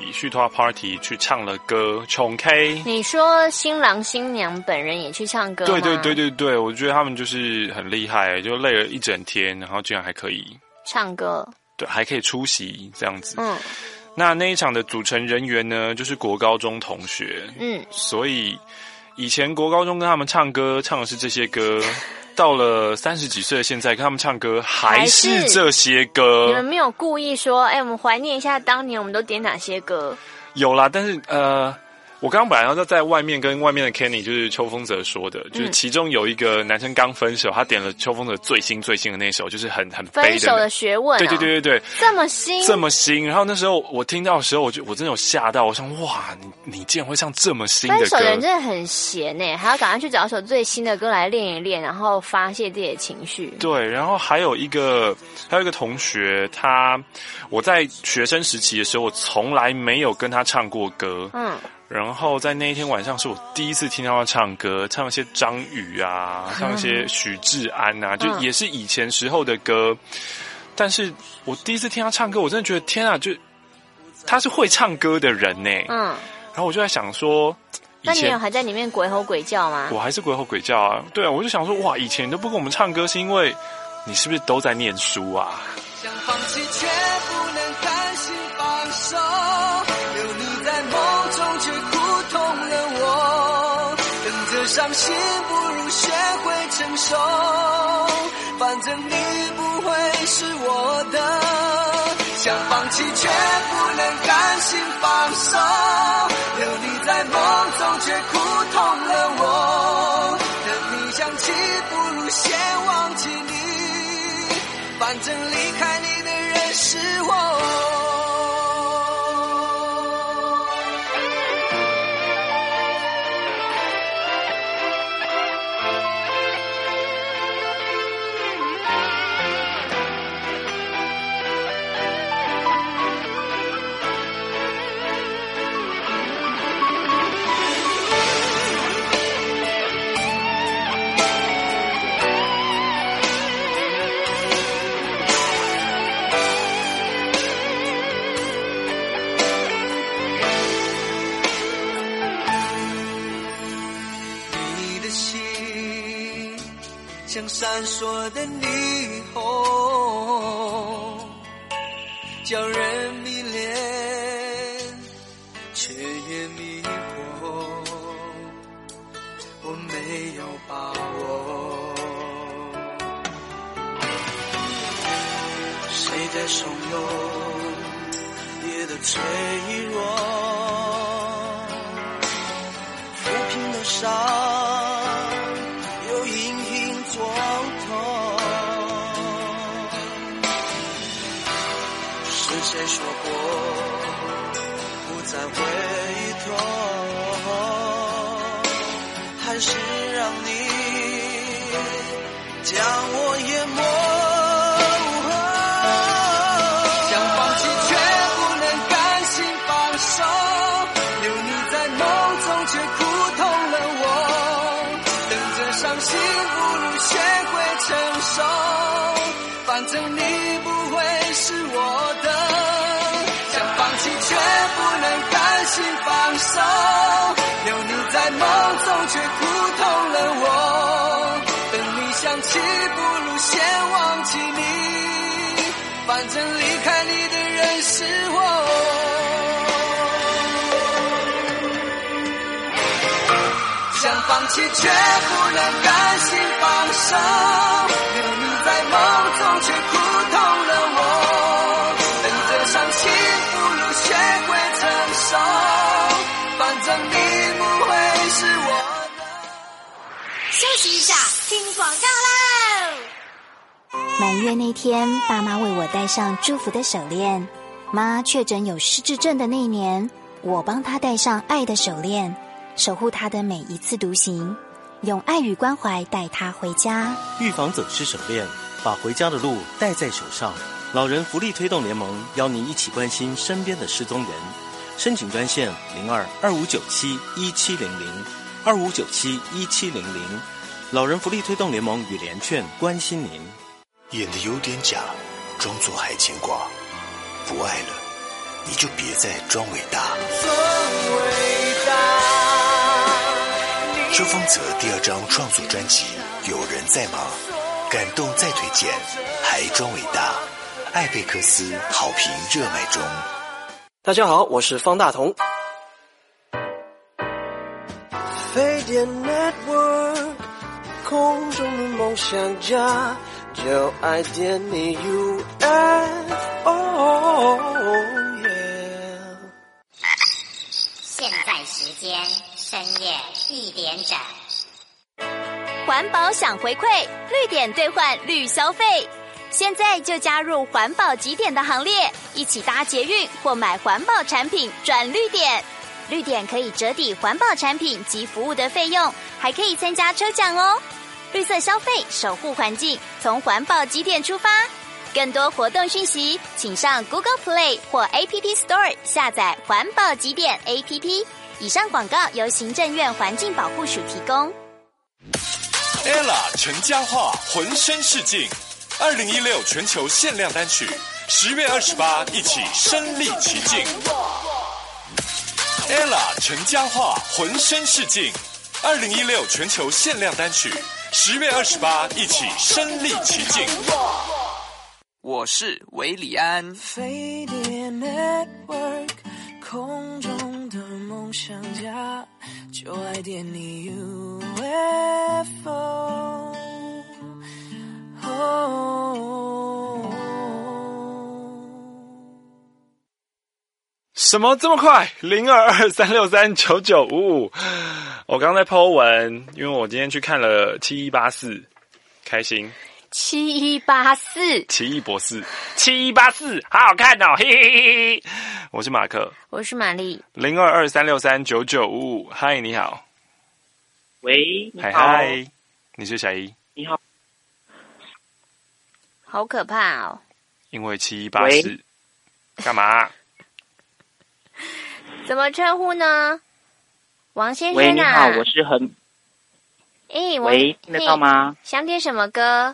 party 去唱了歌，重 K。你说新郎新娘本人也去唱歌吗？ 对，我觉得他们就是很厉害，就累了一整天，然后居然还可以唱歌， 对，还可以出席这样子。那一场的组成人员呢，就是国高中同学。所以以前国高中跟他们唱歌唱的是这些歌，到了30几岁的现在跟他们唱歌还是这些歌。 你们没有故意说，我们怀念一下当年我们都点哪些歌？ 有啦，但是我刚刚本来要在外面跟外面的 Kenny 就是邱锋泽说的，就是其中有一个男生刚分手，他点了邱锋泽最新的那首，就是很悲的分手的学问。 对， 这么新。 然后那时候我听到的时候，我真的有吓到，我想哇，你竟然会唱这么新的歌。分手的人真的很闲耶，还要赶快去找一首最新的歌来练一练，然后发泄自己的情绪。 对，然后还有一个同学，我在学生时期的时候，我从来没有跟他唱过歌。然后在那一天晚上是我第一次听到他唱歌，唱一些张宇啊，唱一些许志安啊，就也是以前时候的歌。但是我第一次听他唱歌，我真的觉得天啊，就他是会唱歌的人呢。然后我就在想说， 那你有还在里面鬼吼鬼叫吗？ 我还是鬼吼鬼叫啊。对啊，我就想说，哇，以前你都不跟我们唱歌，是因为你是不是都在念书啊？ 想放弃却不能甘心放手，有你在梦中却苦痛了我，等着伤心不如学会承受，反正你不会是我的。想放弃却不能甘心放手，有你在梦中却苦痛了我，等你想起不如先忘记你，反正离开你的人是我。像闪烁的霓虹，叫人迷恋，却也迷惑。我没有把握，谁在怂恿夜的脆弱，抚平了伤，又隐隐作痛。是谁说过不再回头，还是让你将我淹没？想放手，反正你不会是我的。想放弃却不能甘心放手，留你在梦中却苦痛了我。等你想起不如先忘记你，反正离开你的人是我。想放弃却不能甘心放手，留你在梦中却苦痛了我。等着伤心不如学会承受，反正你不会是我的。 休息一下，听广告喽。 满月那天，爸妈为我戴上祝福的手链。妈确诊有失智症的那年，我帮她戴上爱的手链，守护她的每一次独行，用爱与关怀带她回家。 预防走失手链，把回家的路带在手上。老人福利推动联盟邀您一起关心身边的失踪人，申请专线02-2597-1700，2597-1700。老人福利推动联盟与联劝关心您。 演的有点假，装作还牵挂，不爱了你就别再装伟大。周芳泽第2张创作专辑《有人在吗》，感动再推荐，还装伟大。艾贝克斯好评热卖中。 大家好，我是方大同。 飞碟 Network， 空中的梦想家，就爱点你 UFO。 现在时间深夜1点整。 环保想回馈，绿点兑换绿消费。现在就加入环保集点的行列，一起搭捷运或买环保产品赚绿点。绿点可以折抵环保产品及服务的费用，还可以参加抽奖哦。绿色消费，守护环境，从环保集点出发。更多活动讯息，请上 Google Play 或 App Store 下载环保集点 APP。以上广告由行政院环境保护署提供。 Ella 陈嘉桦浑身是劲，2016全球限量单曲，10月28一起身临其境。Ella 陈嘉桦浑身是劲，2016全球限量单曲，10月28一起身临其境。 我是韦礼安。 飞碟 Network， 空中的梦想家，就爱点你 UFO。 什么这么快？0223639955。我刚在 po 文，因为我今天去看了7184，开心。 7184， 奇异博士，7184，好好看哦，嘿嘿嘿嘿。我是马克， 我是玛丽。 0223639955，嗨，你好。 喂，你好。 嗨，你是小姨。 你好。 好可怕哦！ 因为7184，干嘛？ 怎么称呼呢？王先生啊。 喂，你好，我是横。喂，听得到吗？ 想点什么歌？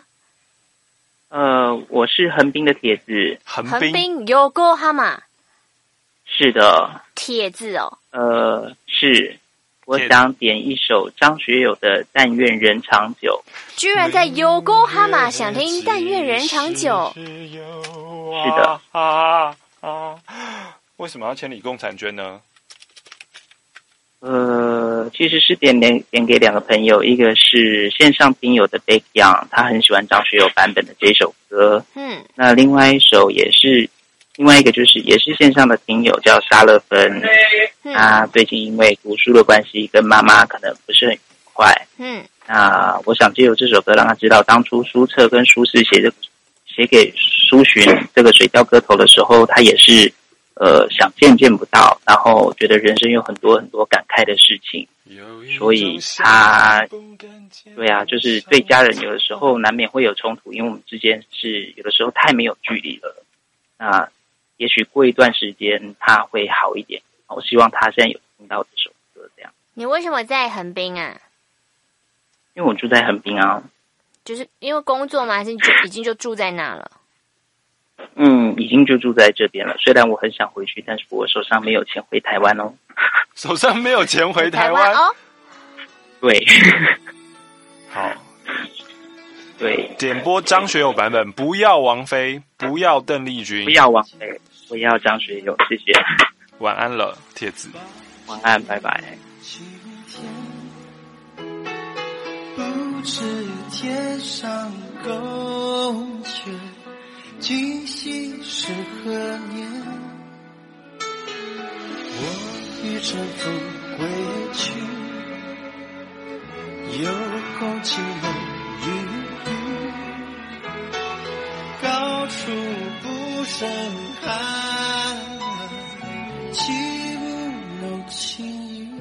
我是横滨的铁子。 横滨 Yokohama。 是的。 铁子哦。 是。我想点一首张学友的《但愿人长久》。 居然在 Yokohama 想听《但愿人长久》。 是的。 为什么要千里共婵娟呢？ 其实是点给2个朋友，一个是线上听友的 Beck Young， 他很喜欢张学友版本的这首歌。那另外一个就是也是线上的听友叫沙乐芬，他最近因为读书的关系跟妈妈可能不是很愉快。那我想借由这首歌让他知道，当初苏澈跟苏轼写给苏洵这个水调歌头的时候，他也是想见不到，然后觉得人生有很多很多感慨的事情，所以他对啊，就是对家人有的时候难免会有冲突，因为我们之间是有的时候太没有距离了。那也许过一段时间他会好一点，我希望他现在有听到这首歌这样。 你为什么在横滨啊？ 因为我住在横滨啊。 就是因为工作吗？还是已经就住在那了？ 已经就住在这边了。虽然我很想回去，但是我手上没有钱回台湾哦。 手上没有钱回台湾哦？ 对。 好。 对。 点播张学友版本，不要王菲，不要邓丽君， 不要王菲，我要张学友，谢谢。 晚安了，铁子。 晚安，拜拜。 不知天上宫阙，今夕是何年？我欲乘风归去，又空气冷雨雨，高处不胜寒，起舞弄清影，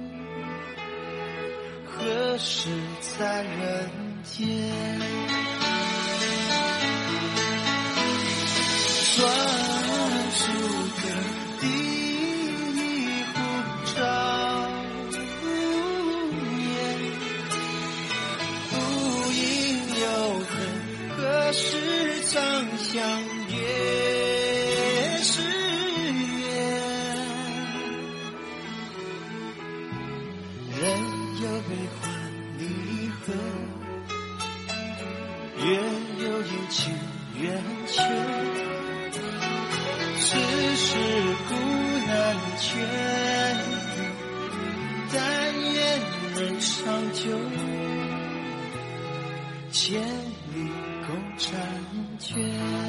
何时在人间？专属的第一壶照烟，不应有恨，何时长相别时圆？人有悲欢离合，月有阴晴圆缺，世事古难全，但愿能长久，千里共婵娟。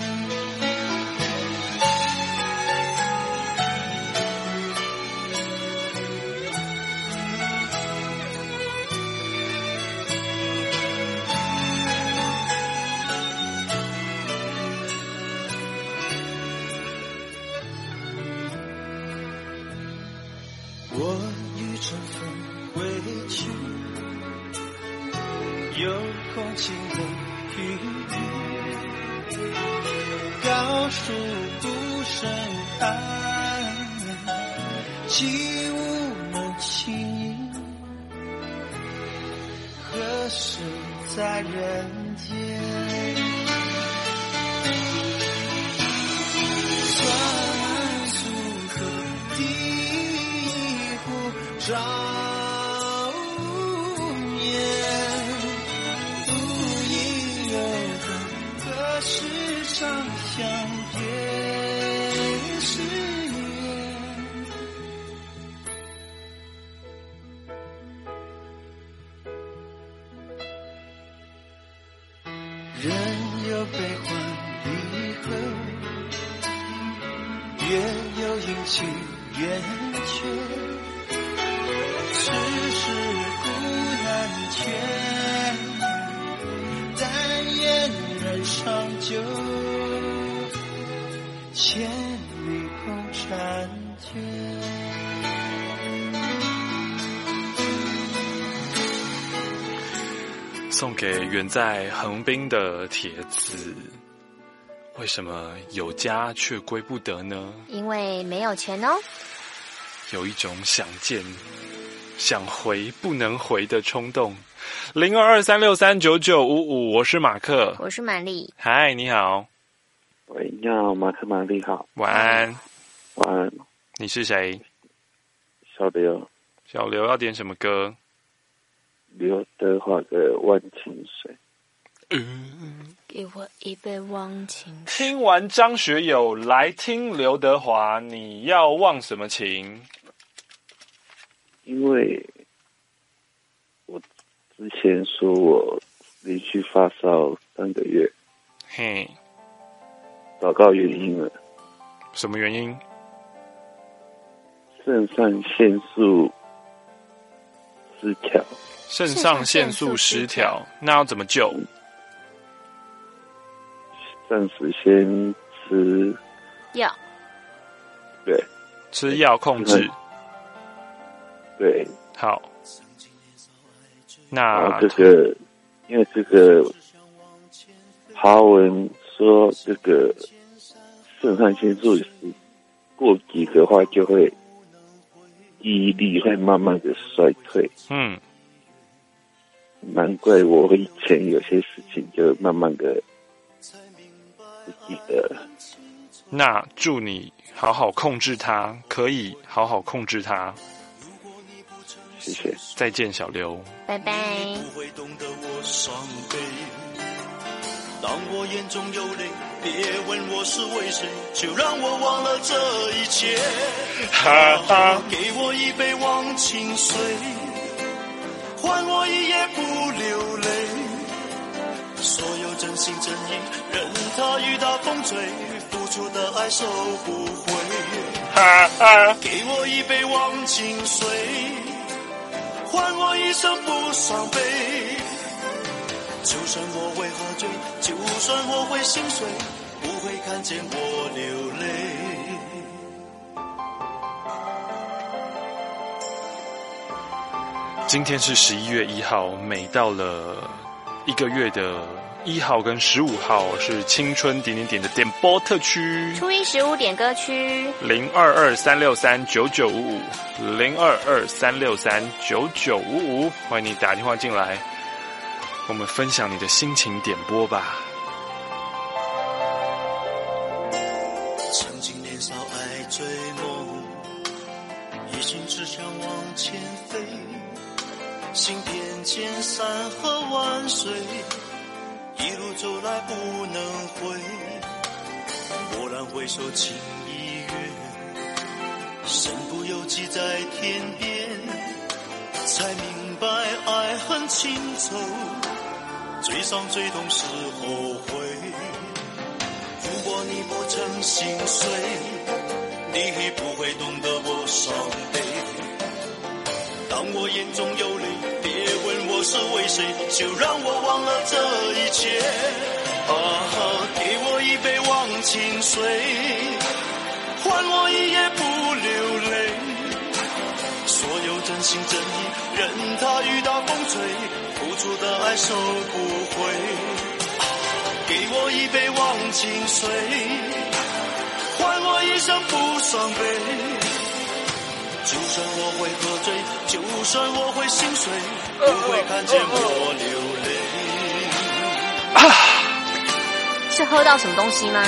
我欲乘风归去，又空情冷雨雨，高树不胜寒，起舞弄清影，何时在人间？专属的第一壶照烟，不应有恨，何时长相别时圆？人有悲欢离合，月有阴晴圆缺，世事古难全，但愿人长久，千里共婵娟。 送给远在横滨的铁子，为什么有家却归不得呢？ 因为没有钱哦。 有一种想见、想回不能回的冲动。0223639955，我是马克， 我是玛丽。 嗨，你好。 喂，你好，马克玛丽好。 晚安。 晚安。 你是谁？ 小刘。 小刘要点什么歌？ 刘德华的《忘情水》。 给我一杯忘情水。 听完张学友，来听刘德华，你要忘什么情？ 因为我之前说我连续发烧3个月， 嘿， 找到原因了。 什么原因？ 肾上腺素失调。 肾上腺素失调，那要怎么救？ 暂时先吃药。 对， 吃药控制。 对， 好。那这个，因为这个爬文说这个肾上腺素过几个话就会记忆力会慢慢的衰退。 难怪我以前有些事情就慢慢的不记得了。 那祝你好好控制它，可以好好控制它。 谢谢， 再见，小刘， 拜拜。 不会懂得我伤悲，当我眼中有泪，别问我是为谁，就让我忘了这一切。 哈哈， 给我一杯忘情水，换我一夜不流泪。所有真心真意，任它雨打风吹，付出的爱收不回。 哈哈， 给我一杯忘情水，换我一生不伤悲。就算我会喝醉，就算我会心碎，不会看见我流泪。 今天是11月1号，每到了1个月的1号跟15号是青春点点点的点播特区， 初一15点歌区 0223639955 0223639955，欢迎你打电话进来，我们分享你的心情点播吧。 曾经年少爱追梦，一心只想往前飞，行遍千山和万水，一路走来不能回。蓦然回首情已远，身不由己在天边，才明白爱恨情仇，最伤最痛是后悔。如果你不曾心碎，你不会懂得我伤悲。当我眼中有泪，别问我是为谁，就让我忘了这一切。给我一杯忘情水，换我一夜不流泪。所有真心真意，任它雨打风吹，付出的爱收不回。给我一杯忘情水，换我一生不伤悲。就算我会喝醉，就算我会心碎，不会看见我流泪。 是喝到什么东西吗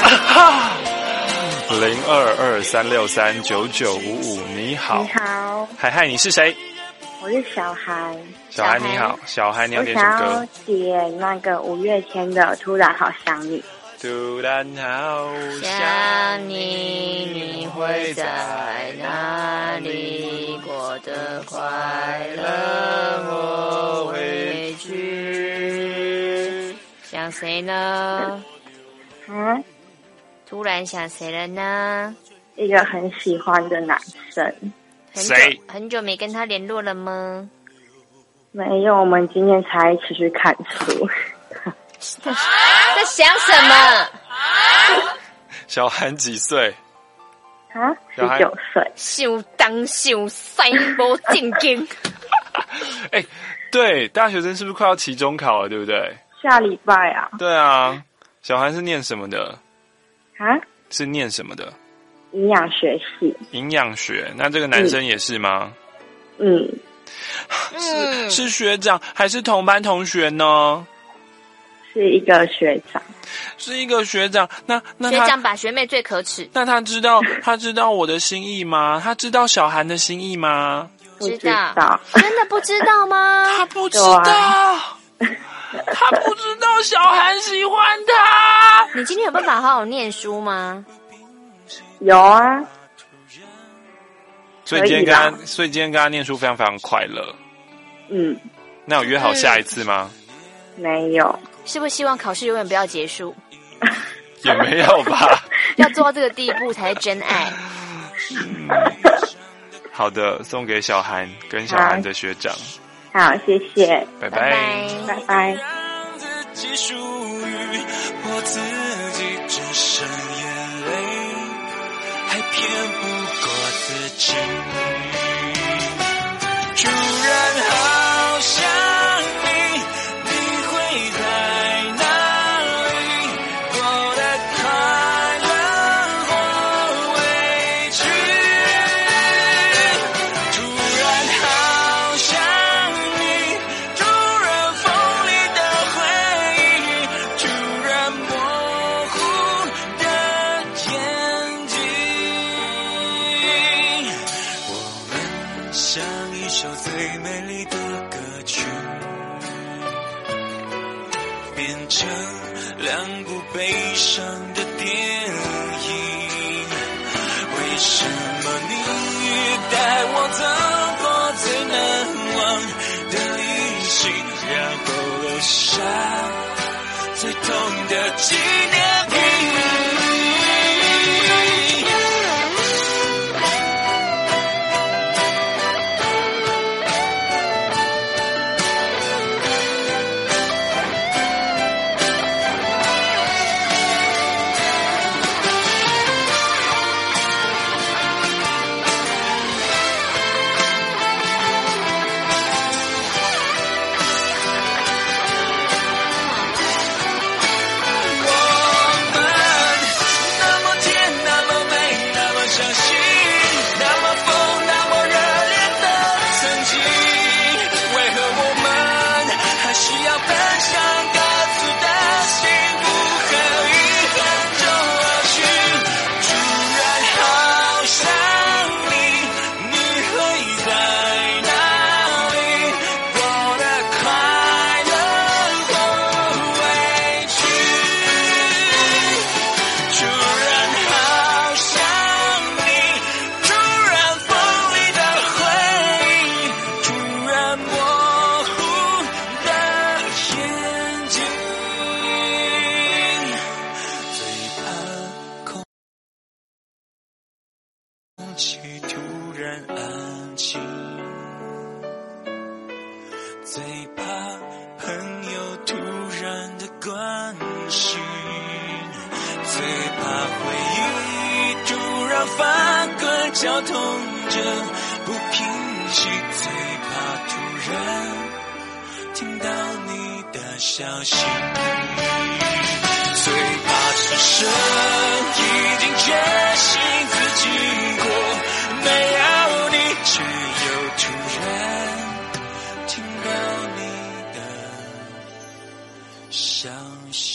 ？0223639955，你好。 你好。 嗨，你是谁？ 我是小孩。 小孩你好，小孩你要点什么歌？ 我想要点那个5月天的《突然好想你》。 突然好想你，你会在哪里过得快乐或委屈？想谁呢？突然想谁了呢？ 一个很喜欢的男生。 很久没跟他联络了吗？ 没有，我们今天才一起去看书。 在想什么？ 小韩几岁 ？19岁。 想当想西无正经。 对，大学生是不是快要期中考了，对不对？ 下礼拜啊。 对啊，小韩是念什么的？是念什么的？ 营养学系。 营养学，那这个男生也是吗？是学长还是同班同学呢？ 是一个学长。 是一个学长，那学长把学妹最可耻。 那他知道我的心意吗？他知道小韩的心意吗？ 不知道。 真的不知道吗？ 他不知道。他不知道小韩喜欢他。 你今天有办法好好念书吗？ 有啊。 所以今天跟他念书非常非常快乐。那有约好下一次吗？ 没有。 是不是希望考试永远不要结束？ 也没有吧。 要做到这个地步才是真爱。 好的，送给小韩跟小韩的学长。 好，谢谢， 拜拜， 拜拜。 让自己属于我自己，只剩眼泪，还骗不过自己。突然好想你，你会在哪里？过得快乐或委屈？突然好想你，突然放像一首最美丽的歌曲，变成2部悲伤的电影。为什么你带我走过最难忘的旅行，然后留下最痛的纪念品？绞痛着不平息，最怕突然听到你的消息，最怕此生已经决心自己过，没有你，却又突然听到你的消息。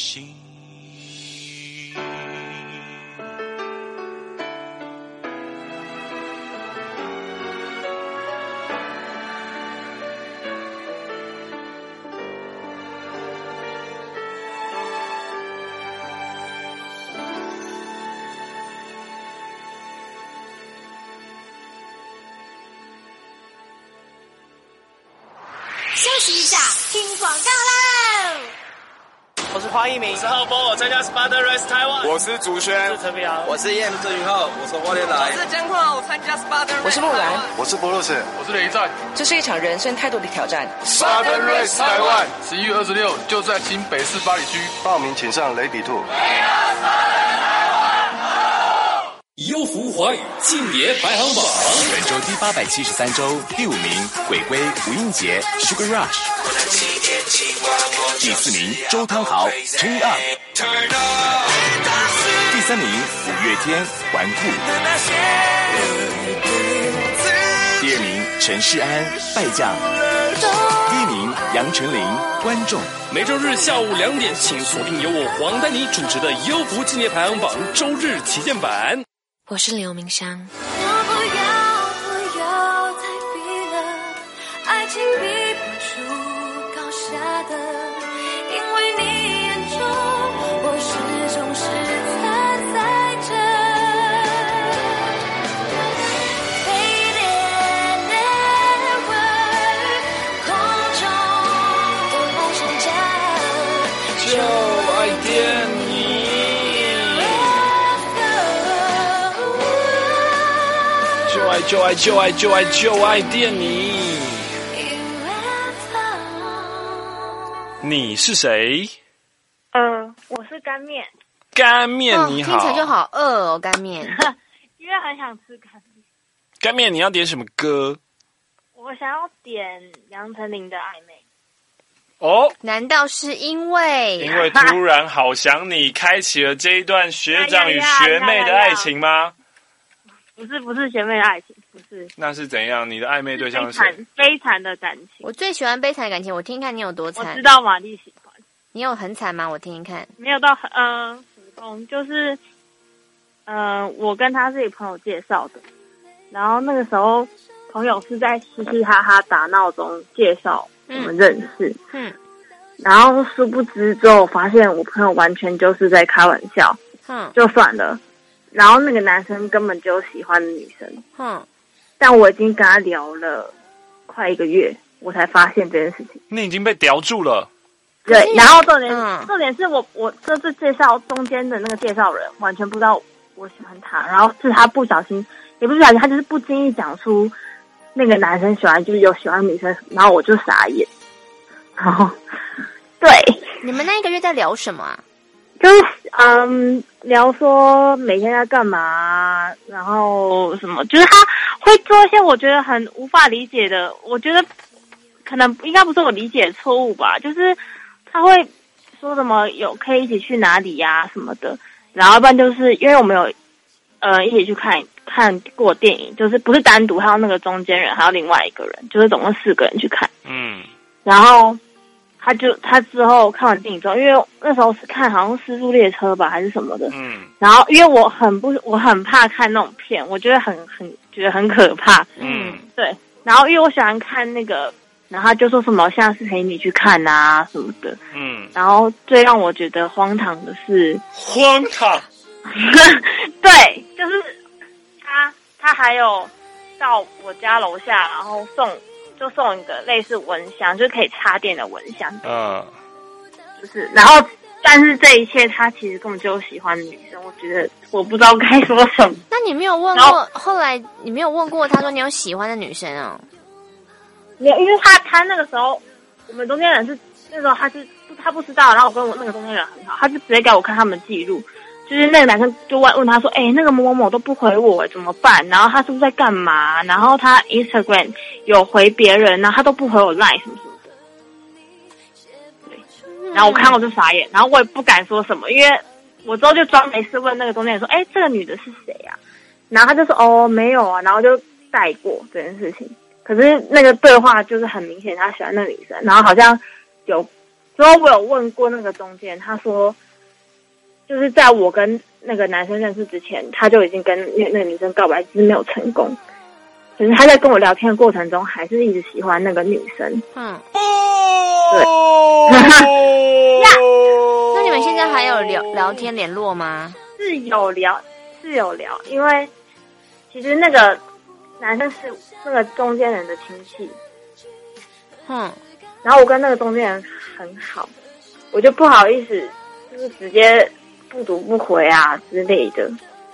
休息一下，听广告喽！ 我是花一鸣，我是浩峰，我参加 Spider Race 台湾。 我是竹轩， 我是陈明阳， 我是 EM 郑云浩，我从花莲来。 我是江浩，我参加 Spider Race。 我是木兰， 我是博洛斯， 我是雷战。这是一场人生态度的挑战。 Spider Race 台湾 11月26就在新北市8里区， 报名请上雷比兔。 优福华语庆爷排行榜， 本周第873周第5名，鬼鬼吴映洁 Sugar Rush。第4名周汤豪 Turn Up。第3名五月天顽固。第2名陈世安败将。第1名杨丞琳观众。 每周日下午2点，请锁定由我黄丹妮主持的优福庆爷排行榜周日旗舰版。 我是刘明香。 不要再逼了，爱情逼不出高下的，因为你眼中我始终是存在着。Faded never， 空中的梦想家， 就爱点你。就爱电你。你是谁？ 我是干面。 干面你好， 听起来就好饿哦，干面。 因为很想吃干面。 干面你要点什么歌？ 我想要点杨丞琳的《暧昧》。 哦， 难道是因为突然好想你，开启了这一段学长与学妹的爱情吗？ 不是学妹的爱情，不是。 那是怎样？你的暧昧对象是悲惨的感情。 我最喜欢悲惨的感情，我听听看你有多惨。 我知道玛丽喜欢。 你有很惨吗？我听听看。 没有到很普通，就是我跟他是一朋友介绍的，然后那个时候朋友是在嘻嘻哈哈打闹中介绍我们认识，然后殊不知之后发现我朋友完全就是在开玩笑，就算了。然后那个男生根本就喜欢女生，但我已经跟他聊了快1个月，我才发现这件事情。 你已经被叼住了。 对，然后重点是我这次介绍中间的那个介绍人完全不知道我喜欢他，然后是他不小心，也不是不小心，他就是不经意讲出那个男生喜欢，就是有喜欢女生，然后我就傻眼。然后，对， 你们那1个月在聊什么啊？ 就是聊说每天在干嘛，然后什么，就是他会做一些我觉得很无法理解的，我觉得可能应该不是我理解的错误吧，就是他会说什么可以一起去哪里呀什么的，然后要不然就是因为我们有一起去看过电影，就是不是单独，还有那个中间人，还有另外一个人，就是总共4个人去看，然后他之后看完电影之后，因为那时候是看好像《失速列车》吧还是什么的，然后因为我很怕看那种片，我觉得觉得很可怕，对，然后因为我喜欢看那个，然后他就说什么下次陪你去看啊什么的，然后最让我觉得荒唐的是荒唐， 对，就是他还有到我家楼下，然后送一个类似蚊香，就是可以插电的蚊香。就是，然后，但是这一切他其实根本就喜欢女生，我觉得我不知道该说什么。 那你没有问过，后来你没有问过他说你有喜欢的女生啊？ 没有，因为他那个时候，我们中间人是那时候他不知道，然后我跟我那个中间人很好，他就直接给我看他们记录。就是那个男生就问他说：“那个某某某都不回我，怎么办？然后他是不是在干嘛？然后他 Instagram 有回别人，然后他都不回我 Line 什么什么的。”对，然后我看我就傻眼，然后我也不敢说什么，因为我之后就装没事问那个中间人说：“这个女的是谁啊？”然后他就说：“哦，没有啊。”然后就带过这件事情。可是那个对话就是很明显，他喜欢那个女生，然后好像之后我有问过那个中间，他说。就是在我跟那个男生认识之前，他就已经跟那个女生告白，只是没有成功。可是他在跟我聊天的过程中，还是一直喜欢那个女生。对。 那你们现在还有聊天联络吗？ 是有聊，因为其实那个男生是那个中间人的亲戚。然后我跟那个中间人很好，我就不好意思，就是直接。不读不回啊之类的，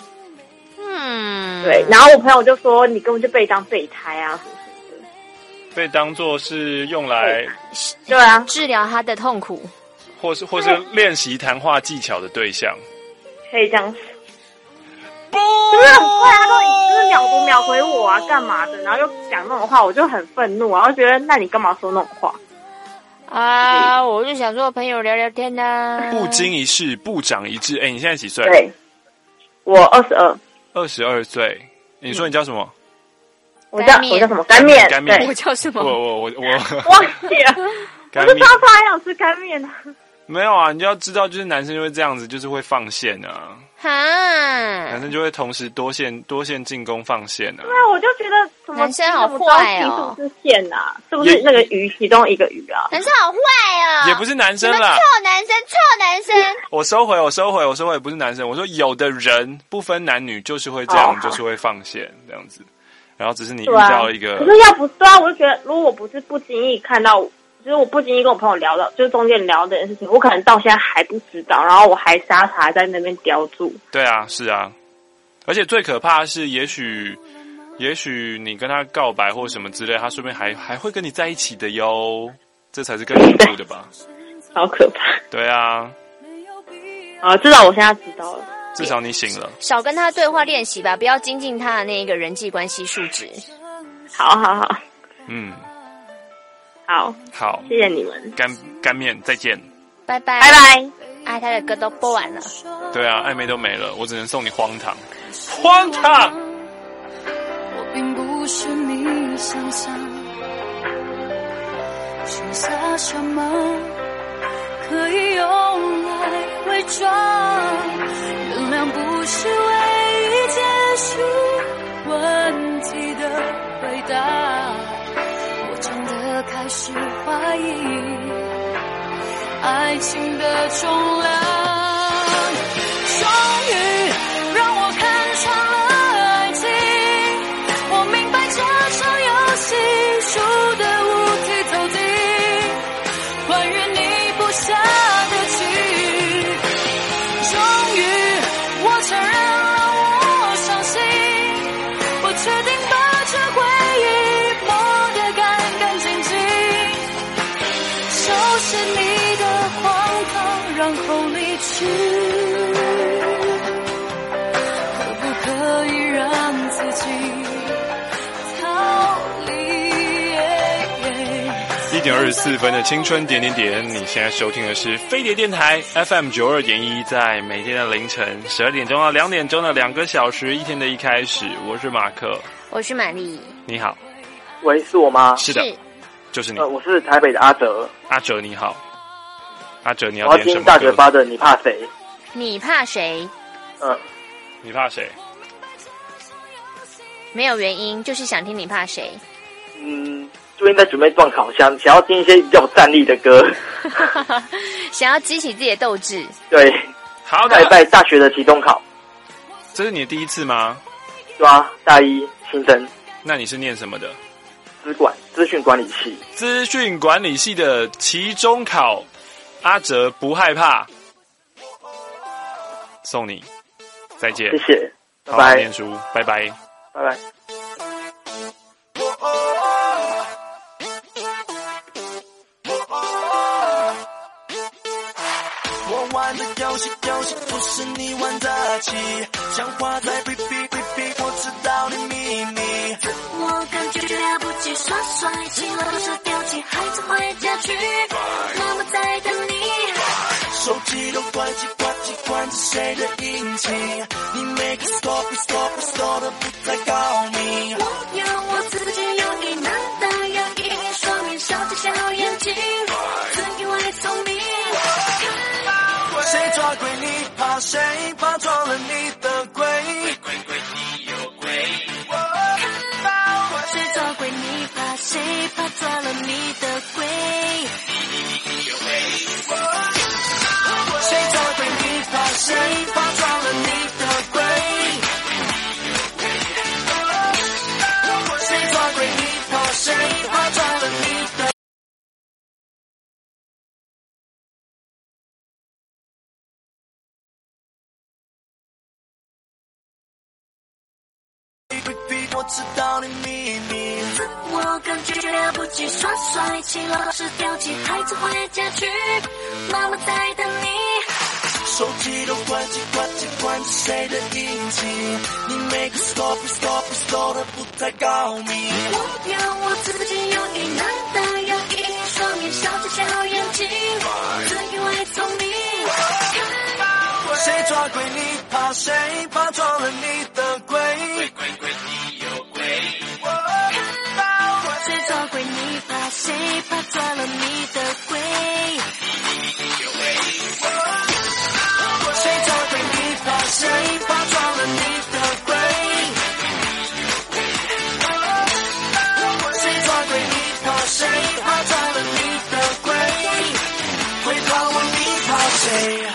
对。然后我朋友就说你根本就被当备胎啊，什么什么的。 被当作是用来对啊治疗他的痛苦， 或是练习谈话技巧的对象， 可以这样子。就是很快，他都就是秒读秒回我啊，干嘛的？然后又讲那种话，我就很愤怒，然后觉得那你干嘛说那种话？ 我就想说朋友聊聊天啊。 不经一事不长一智。你现在几岁？ 对，我22。 22岁。你说你叫什么？ 我叫什么？干面。 我叫什么？ 我忘记了。我就超想吃干面啊。 没有啊，你就要知道，就是男生就会这样子，就是会放线啊。男生就会同时多线进攻放线啊。 对啊，我就觉得什么男生好坏哦， 是线啊，是不是那个鱼其中一个鱼啊？ 男生好坏哦， 也不是男生啦， 臭男生。 我收回，不是男生。我说有的人不分男女，就是会这样，就是会放线这样子。然后只是你遇到一个， 可是要不对啊，我就觉得如果我不是不经意看到。就是我不经意跟我朋友聊到，就是中间聊这件事情，我可能到现在还不知道，然后我还傻傻在那边叼住。 对啊，是啊，而且最可怕的是，也许你跟他告白或什么之类，他说不定还会跟你在一起的哟，这才是更恐怖的吧？ 好可怕。 对啊。 至少我现在知道了。 至少你醒了。 少跟他对话练习吧，不要精进他的那一个人际关系数值。 好。 好， 谢谢你们。 干面，再见。 拜拜。他的歌都播完了。 对啊，暧昧都没了，我只能送你荒唐。荒唐。 我并不是你想象，剩下什么可以用来伪装？原谅不是唯一结束问题的回答，我真的开始怀疑爱情的重量。终于让我看穿了爱情，我明白这场游戏输得五体投地，关于你不下的棋。终于我承认了，我相信，我决定把这回忆磨得干干净净，收拾你的荒唐，然后离去。可不可以让自己逃离 ？1:24的青春点点点，你现在收听的是飞碟电台 FM 92.1，在每天的凌晨12点钟到2点钟的2个小时，一天的一开始。我是马克， 我是玛丽。 你好。 喂，是我吗？ 是的，就是你。 我是台北的阿哲。 阿哲你好。阿哲你要点什么歌？我要听大嘴巴的你怕谁？ 你怕谁？ 你怕谁？ 没有原因，就是想听你怕谁。 最近在准备段考，想要听一些比较有战力的歌， 想要激起自己的斗志。 对， 好的。 在大学的期中考， 这是你的第一次吗？ 对啊，大一新生。 那你是念什么的？ 资讯管理系。 资讯管理系的期中考，阿哲不害怕，送你，再见， 谢谢，拜拜。 好好念书，拜拜， 拜拜。 玩的游戏不是你玩得起，像花在哔哔哔哔，我知道你秘密。 我感觉了不起，耍帅气了都是掉漆，孩子回家去，妈妈在等你。 手机都关机，关着谁的引擎？你每个 stop 的不太高明。 我有我自己有你，难道要一双眼笑着小眼睛，自以为聪明。 谁抓鬼你怕谁？怕撞了你的鬼。鬼你有鬼。 谁抓鬼你怕谁？怕抓了你的鬼。 你有鬼。谁抓鬼你怕谁？怕撞了你的鬼。谁抓鬼你怕谁？怕撞了你的鬼。我知道你秘密， 自我感觉了不起，耍帅气了是掉漆，孩子回家去，妈妈在等你。 手机都关机，关着谁的引擎？你每个 stop 的不太高明。 我有我自己有你，难道要一双眼笑着小眼睛，自以为聪明。 谁抓鬼你怕谁？怕撞了你的鬼。鬼你有鬼。 谁抓鬼你怕谁？怕抓了你的鬼。 你有鬼。谁抓鬼你怕谁？怕撞了你的鬼。谁抓鬼你怕谁？怕撞了你的鬼。会怕我你怕谁？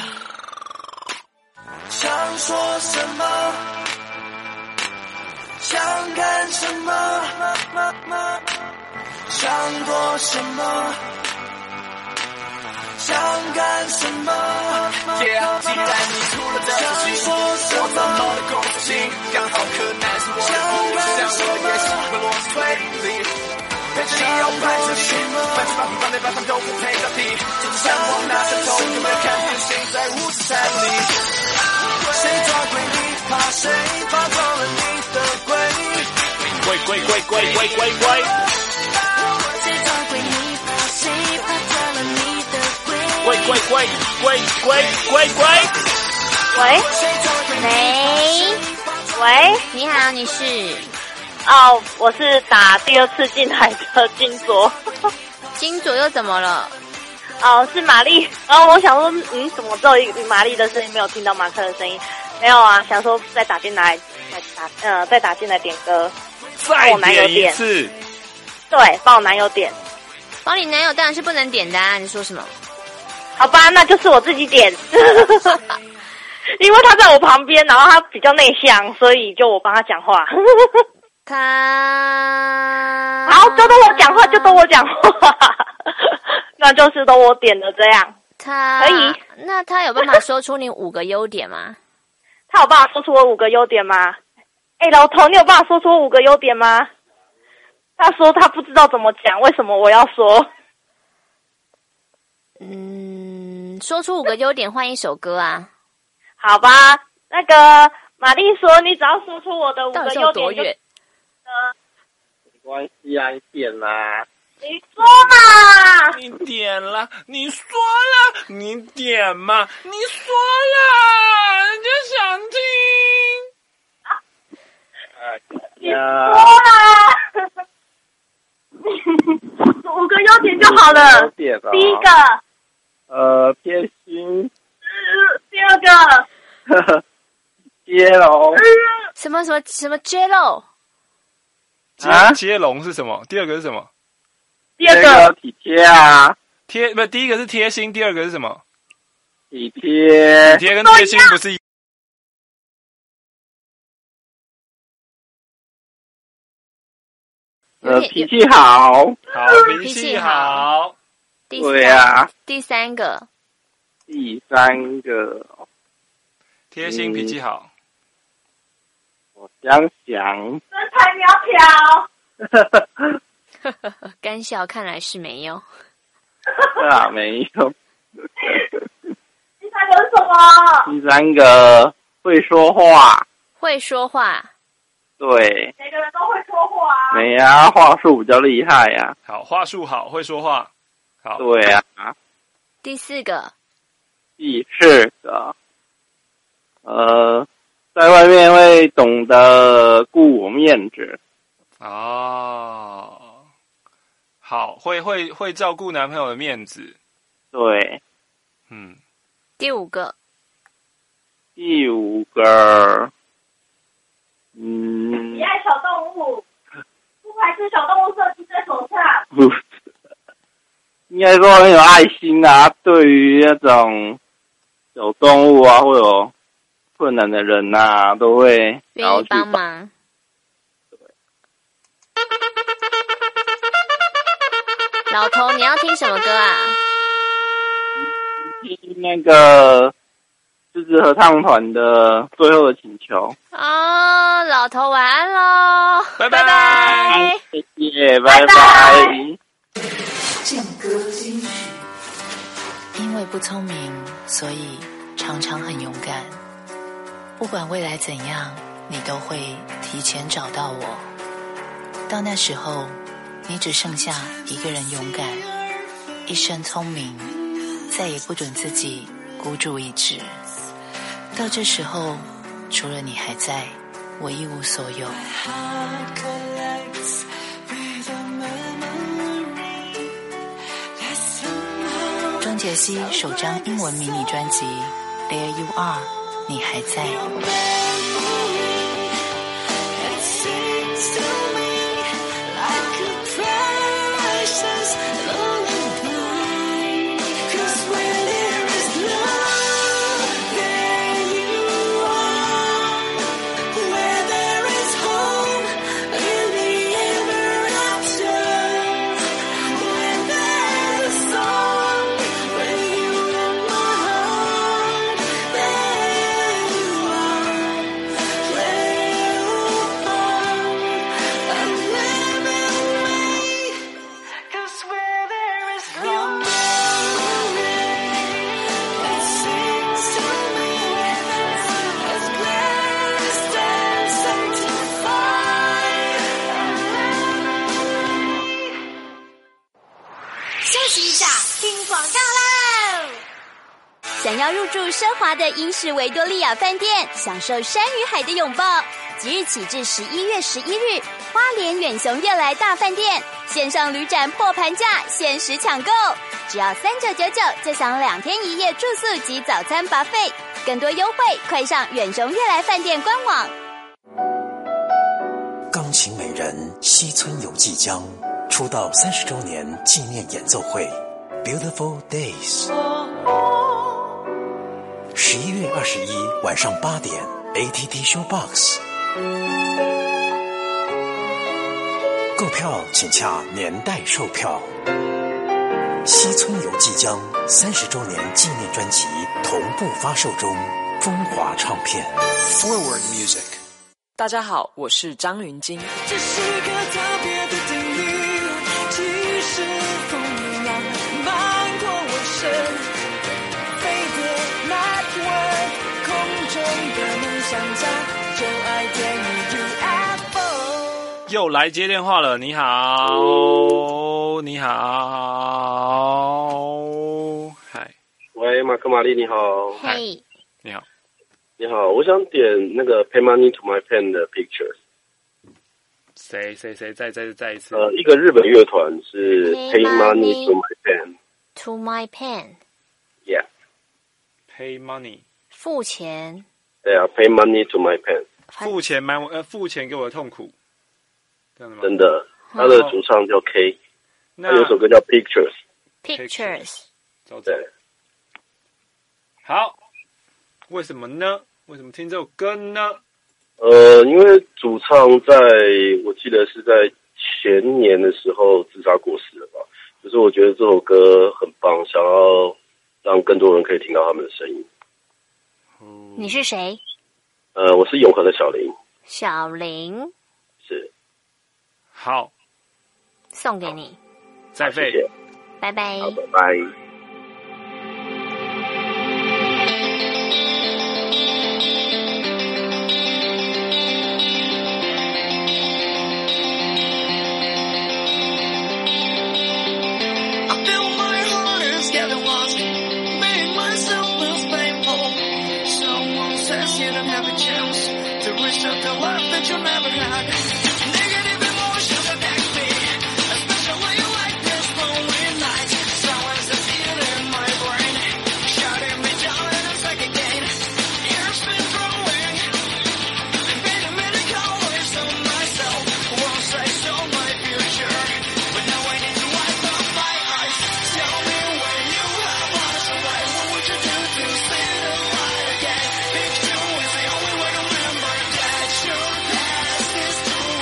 想说什么？想干什么？想做什么？想干什么？ 既然你出了这事情，我怎么的公司性刚好可难是我的不想说的也是会落实推理。陪着你要拍着你，反正把平放内把他们都不配到底，就是向往那山头，有没有看见谁在无视才你？ 谁抓鬼你怕谁？怕撞了你的鬼。 鬼。 谁抓鬼你怕谁？怕抓了你的鬼。 喂， 你好，你是？哦，我是打第二次进来的金左。 金左又怎么了？ 哦，是玛丽。然后我想说，怎么只有玛丽的声音，没有听到马克的声音？没有啊，想说再打进来点歌。 再点一次。 对，帮我男友点。 帮你男友当然是不能点的啊！你说什么？ 好吧，那就是我自己点。因为他在我旁边，然后他比较内向，所以就我帮他讲话。 他好，就都我讲话，就都我讲话。那就是都我点的这样。 他可以。 那他有办法说出你5个优点吗？ 他有办法说出我5个优点吗？老头，你有办法说出我5个优点吗？他说他不知道怎么讲，为什么我要说？ 说出5个优点换一首歌啊。 好吧，那个玛丽说，你只要说出我的5个优点就。 没关系啊，你点啦。 你说嘛？ 你点了，你说了，你点嘛，你说了，人家想听。 你说啦。5个优点就好了。 优点啊。 第一个。 贴心。 第二个。 接龙。 什么接龙？ 接龙是什么？第二个是什么？ 第二个体贴啊。 第一个是贴心，第二个是什么？ 体贴。 体贴跟贴心不是一。 脾气好。 好，脾气好。 对啊。 第三个。 贴心，脾气好。 我想想。 身材苗条。 干笑，看来是没有。 没有。 第三个是什么？ 第三个会说话。 会说话。 对。 每个人都会说话啊。 没啊，话术比较厉害呀。 好，话术好，会说话。好。 对啊。 第四个。 在外面会懂得顾我面子。 哦。好，会照顾男朋友的面子。 对。 第五个。 喜爱小动物，不排斥小动物设计在手上。 不是，应该说很有爱心啊，对于那种小动物啊，或有困难的人啊，都会愿意帮忙。老头，你要听什么歌啊？ 听那个就是合唱团的《最后的请求》。 哦，老头晚安喽， 拜拜， 谢谢，拜拜。 健歌金曲。 因为不聪明，所以常常很勇敢。不管未来怎样，你都会提前找到我。到那时候，你只剩下一个人勇敢，一生聪明，再也不准自己孤注一掷。到这时候，除了你还在，我一无所有。庄杰希首张英文迷你专辑《There You Are》，你还在。 想要入住奢华的英式维多利亚饭店，享受山与海的拥抱，即日起至11月11日，花莲远雄悦来大饭店线上旅展破盘价，限时抢购，只要3999就享2天1夜住宿及早餐 buffet， 更多优惠快上远雄悦来饭店官网。 钢琴美人人西村由纪江出道30周年纪念演奏会 Beautiful Days， 11月21晚上8点 ATT Showbox， 购票请洽年代售票。西村由纪江30周年纪念专辑同步发售中，风华唱片 Forward Music。 大家好，我是张云京。 这是个特别的定义，即使风浪漫过我身，飞碟 network 空中的梦想家，就爱电影 UFO。 又来接电话了，你好，你好，嗨， 喂，马克玛丽，你好， 嗨， 你好， 你好，我想点那个 Pay Money to My Pen 的 Pictures。 谁？再一次。 一个日本乐团是 Pay Money to My Pen。 To My Pen。Yeah。 Pay Money。 付钱。 对啊 ，Pay Money to My Pen。 付钱给我的痛苦。 真的，他的主唱叫 K， 他有首歌叫 Pictures。 对。好，为什么呢？为什么听这首歌呢？ 因为主唱我记得是在前年的时候自杀过世了吧。就是我觉得这首歌很棒，想要让更多人可以听到他们的声音。 你是谁？ 我是永和的小林。 小林。 是。 好， 送给你。 再费。 拜拜。 好，拜拜。 You don't have a chance to wish out the life that you never had. Negative emotions attack me, especially like this lonely night. Silence is eating my brain, shutting me down and I'm stuck again. Years been growing, and painting many colors on myself. Once I saw my future, but now I need to wipe off my eyes. Tell me when you have lost the light, what would you do to see the light again? Picture the only way to remember that your past is true.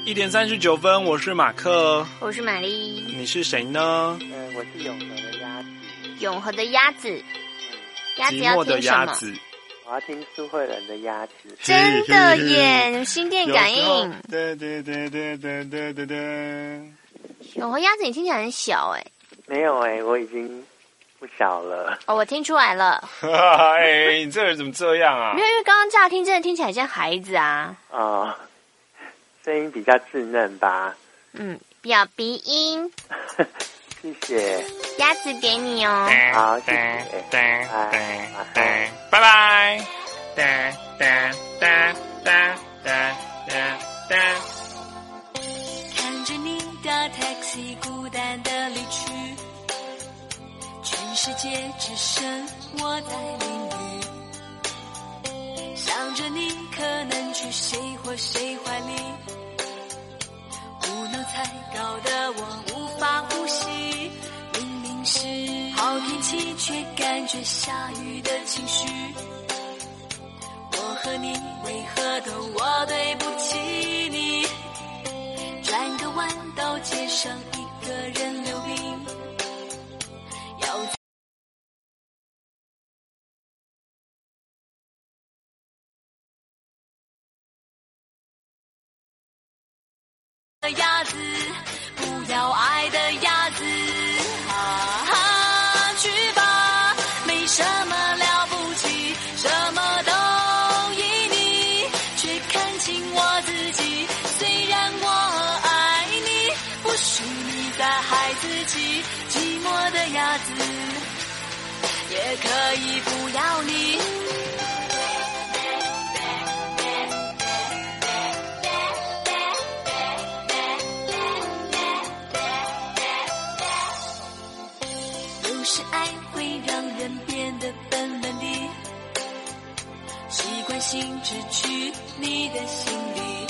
1点39分，我是马克， 我是玛丽， 你是谁呢？ 我是永和的鸭子。 永和的鸭子，鸭子要听什么？ 我要听苏慧伦的鸭子。 真的耶，心电感应。 对。 永和鸭子，你听起来很小哎。 没有哎，我已经不小了。 哦，我听出来了。 哎，你这人怎么这样啊？ 没有，因为刚刚乍听真的听起来像孩子啊。 哦，声音比较稚嫩吧。 比较鼻音。 谢谢。 鸭子给你哦。 好，谢谢。拜拜。 看着你的 taxi 孤单的离去，全世界只剩我在淋雨，想着你可能去谁或谁怀里，无脑才搞得我无法呼吸，明明是好天气却感觉下雨的情绪，我和你为何都我对不起你，转个弯到街上一个人溜冰，要的鸭子，不要爱的鸭子，去吧，没什么了不起，什么都依你，却看清我自己，虽然我爱你，不许你再害自己，寂寞的鸭子也可以不要你。有时爱会让人变得笨笨的，习惯性只去你的心里，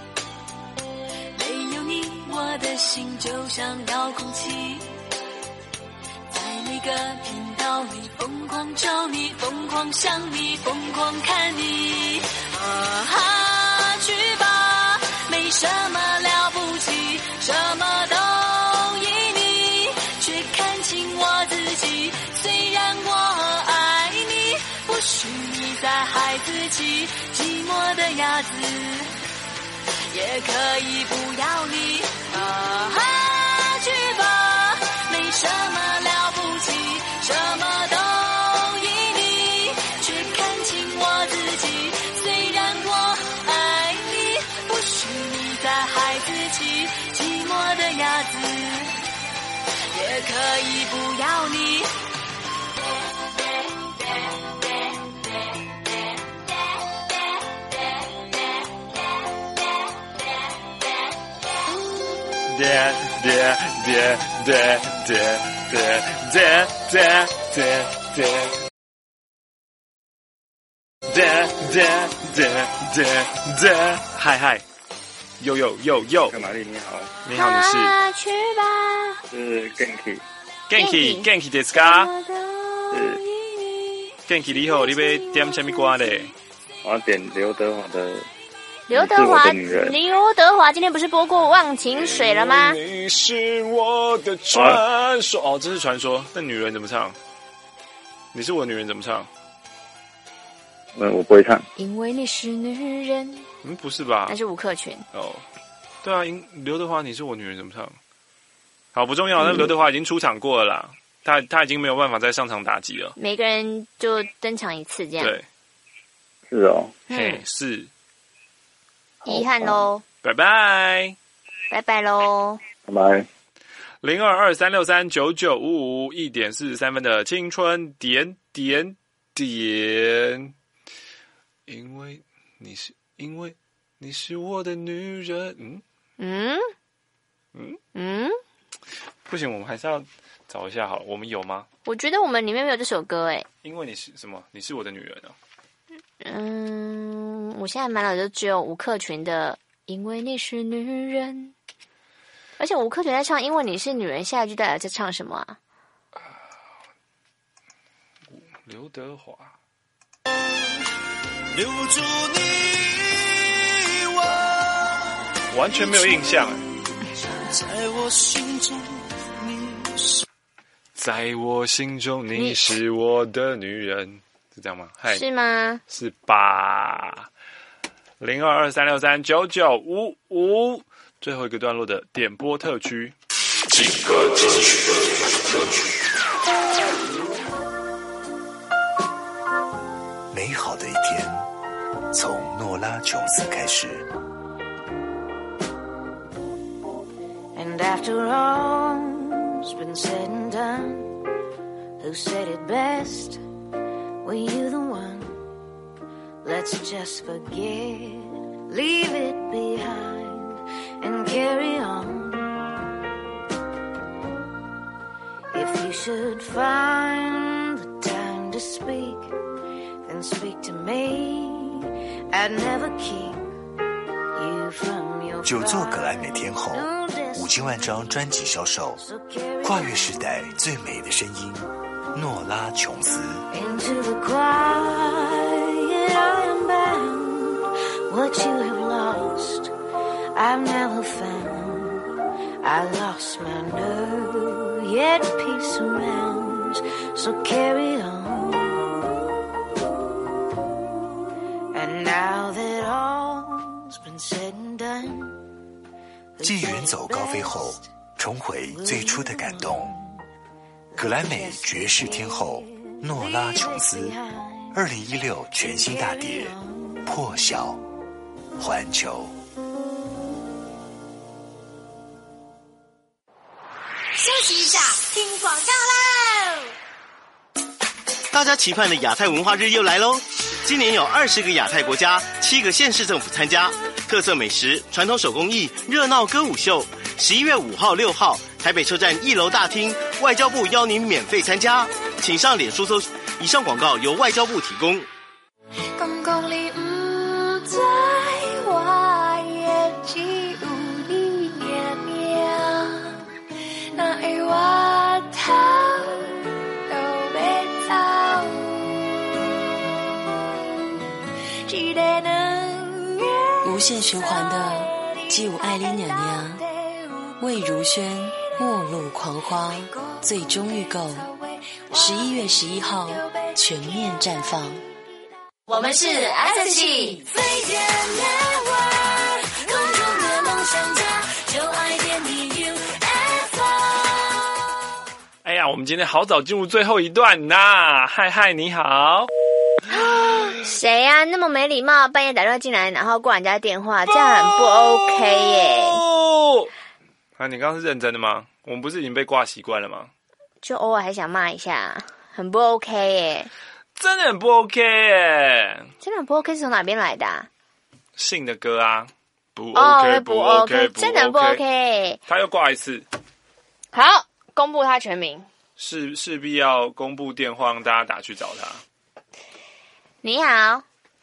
没有你我的心就像遥控器，在每个频道里疯狂找你，疯狂想你，疯狂看你，去吧，没什么了不起，什么都依你，却看清我自己，虽然我爱你，不许你再害自己，寂寞的鸭子也可以不要你，去吧，没什么了不起，什么都依你，却看清我自己，虽然我爱你，不许你再害自己，寂寞的鸭子也可以不要你。 嗨，呦， 玛丽你好， 你好，你是？ 去吧， 是 Genki ですか？是 Genki 你好，你要点什么歌嘞？ 我要点刘德华的。 刘德华今天不是播过《忘情水》了吗？ 你是我的传说，哦，这是传说。那女人怎么唱？你是我的女人怎么唱？ 我不会唱。 因为你是女人。 不是吧？ 那是吴克群。 哦，对啊，刘德华你是我女人怎么唱？好，不重要。那刘德华已经出场过了啦，他已经没有办法再上场打击了。 每个人就登场一次这样。 对， 是哦， 是。 遗憾咯， 拜拜， 拜拜咯， 拜拜。 0223639955 1点43分的青春点，因为你是我的女人。不行，我们还是要找一下好了。我们有吗？ 我觉得我们里面没有这首歌诶。 因为你是什么？你是我的女人啊。 我现在满脑子就只有吴克群的《因为你是女人》，而且吴克群在唱《因为你是女人》，下一句到底在唱什么啊？ 刘德华。留住你完全没有印象。 在我心中你是， 在我心中你是我的女人，是这样吗？ 是吗？ 是吧？0223639955，最后一个段落的点播特区。 劲歌金曲特区。美好的一天，从诺拉琼斯开始。 And after all's been said and done, who said it best? Were you the one? Let's just forget, leave it behind, and carry on. If you should find the time to speak, then speak to me. I'd never keep you from your 9座格莱美天后，5000万张专辑销售，跨越时代最美的声音，诺拉琼斯。 Into the quiet I am bound. What you have lost, I've never found. I lost my nerve, yet peace surrounds. So carry on. And now that all's been said and done. 继远走高飞后，重回最初的感动。格莱美爵士天后诺拉琼斯，2016全新大碟《破晓》，环球。 休息一下，听广告喽！ 大家期盼的亚太文化日又来喽！今年有20个亚太国家、7个县市政府参加，特色美食、传统手工艺、热闹歌舞秀。11月5号、6号，台北车站1楼大厅，外交部邀您免费参加，请上脸书搜。以上广告由外交部提供。 感觉你不知我的只有你命命，哪会我头都要走？一个两个无限循环的，既有爱你娘娘，魏如萱末路狂花最终预购，11月11号全面绽放。 我们是 S 系最甜的花，空中的梦想家，就爱点你 UFO。 哎呀，我们今天好早进入最后一段呐！嗨嗨，你好。 谁呀、那么没礼貌，半夜打电话进来，然后挂人家电话，这样很不 OK 耶。 啊，你刚刚是认真的吗？我们不是已经被挂习惯了吗？ 就偶尔还想骂一下，很不 OK 耶。 真的很不 OK 耶！ 真的很不 OK 是从哪边来的、啊？ 信的歌啊，不 OK， 不 OK， 真的很不 OK。 他又挂一次。 好，公布他全名。 势必要公布电话，让大家打去找他。 你好。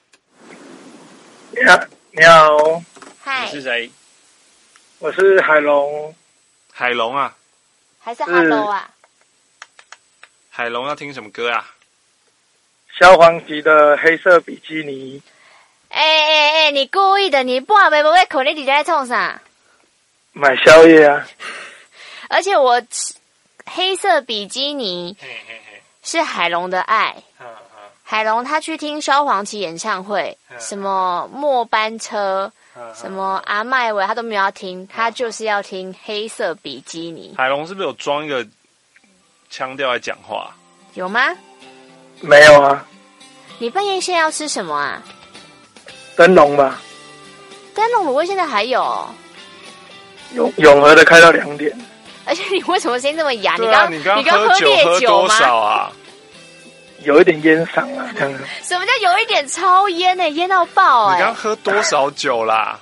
你好。 嗨。 你是谁？ 我是海龙。 海龙啊？ 还是哈喽啊？ 海龙要听什么歌啊？ 萧煌奇的黑色比基尼。 你故意的，你半暝无在困，你在创啥？ 买宵夜啊。 而且我黑色比基尼是海龙的爱。海龙他去听萧煌奇演唱会，什么末班车，什么阿麦维他都没有要听，他就是要听黑色比基尼。 海龙是不是有装一个腔调来讲话？ 有吗？ 没有啊。 你半夜现在要吃什么啊？ 灯笼吧。 灯笼卤味现在还有？ 永和的开到2点。 而且你为什么声音这么哑？ 对啊，你刚喝烈酒吗？多少啊？ 有一点烟嗓啊，这样。 什么叫有一点超烟呢？烟到爆你刚喝多少酒啦？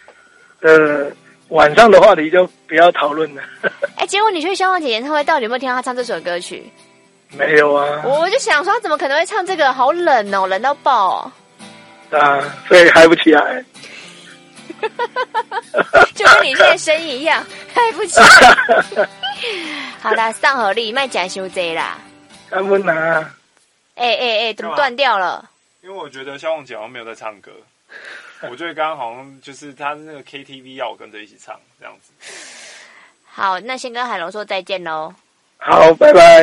晚上的话题就不要讨论了。 结果你去萧煌奇演唱会，到底有没有听到他唱这首歌曲？ 没有啊。 我就想说，他怎么可能会唱这个？好冷哦，冷到爆哦。 啊，所以嗨不起来。 就跟你现在声音一样，嗨不起来。好啦，上合力卖假修贼啦。 干不拿。 怎么断掉了？ 因为我觉得萧煌奇好像没有在唱歌。 我觉得刚刚好像就是他那个 KTV 要我跟着一起唱这样子。 好，那先跟海龙说再见喽。 好，拜拜。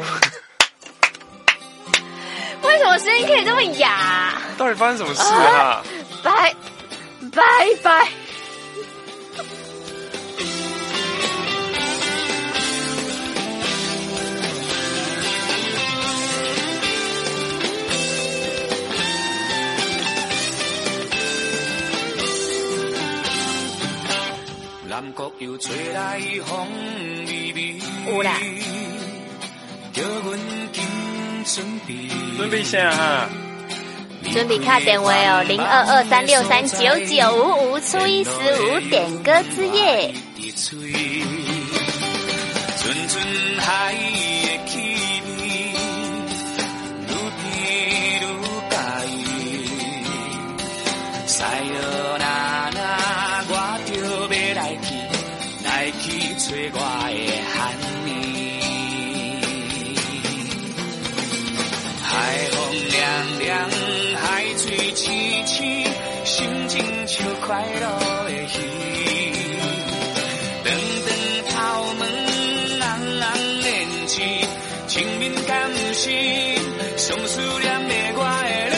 为什么声音可以这么哑？ 到底发生什么事啊？ 拜拜。 南国又吹来风微微， 有啦， 叫阮紧准备。 准备啥哈？ 准备卡电话哦，0223639955初一15点歌之夜。 阵阵海的气味，愈甜愈介意。塞哟那那，我就要来去找我的汉尼。海风凉凉，海水清清，心情像快乐的鱼。长长头毛，红红脸翅，清明敢是上思念的我的lady。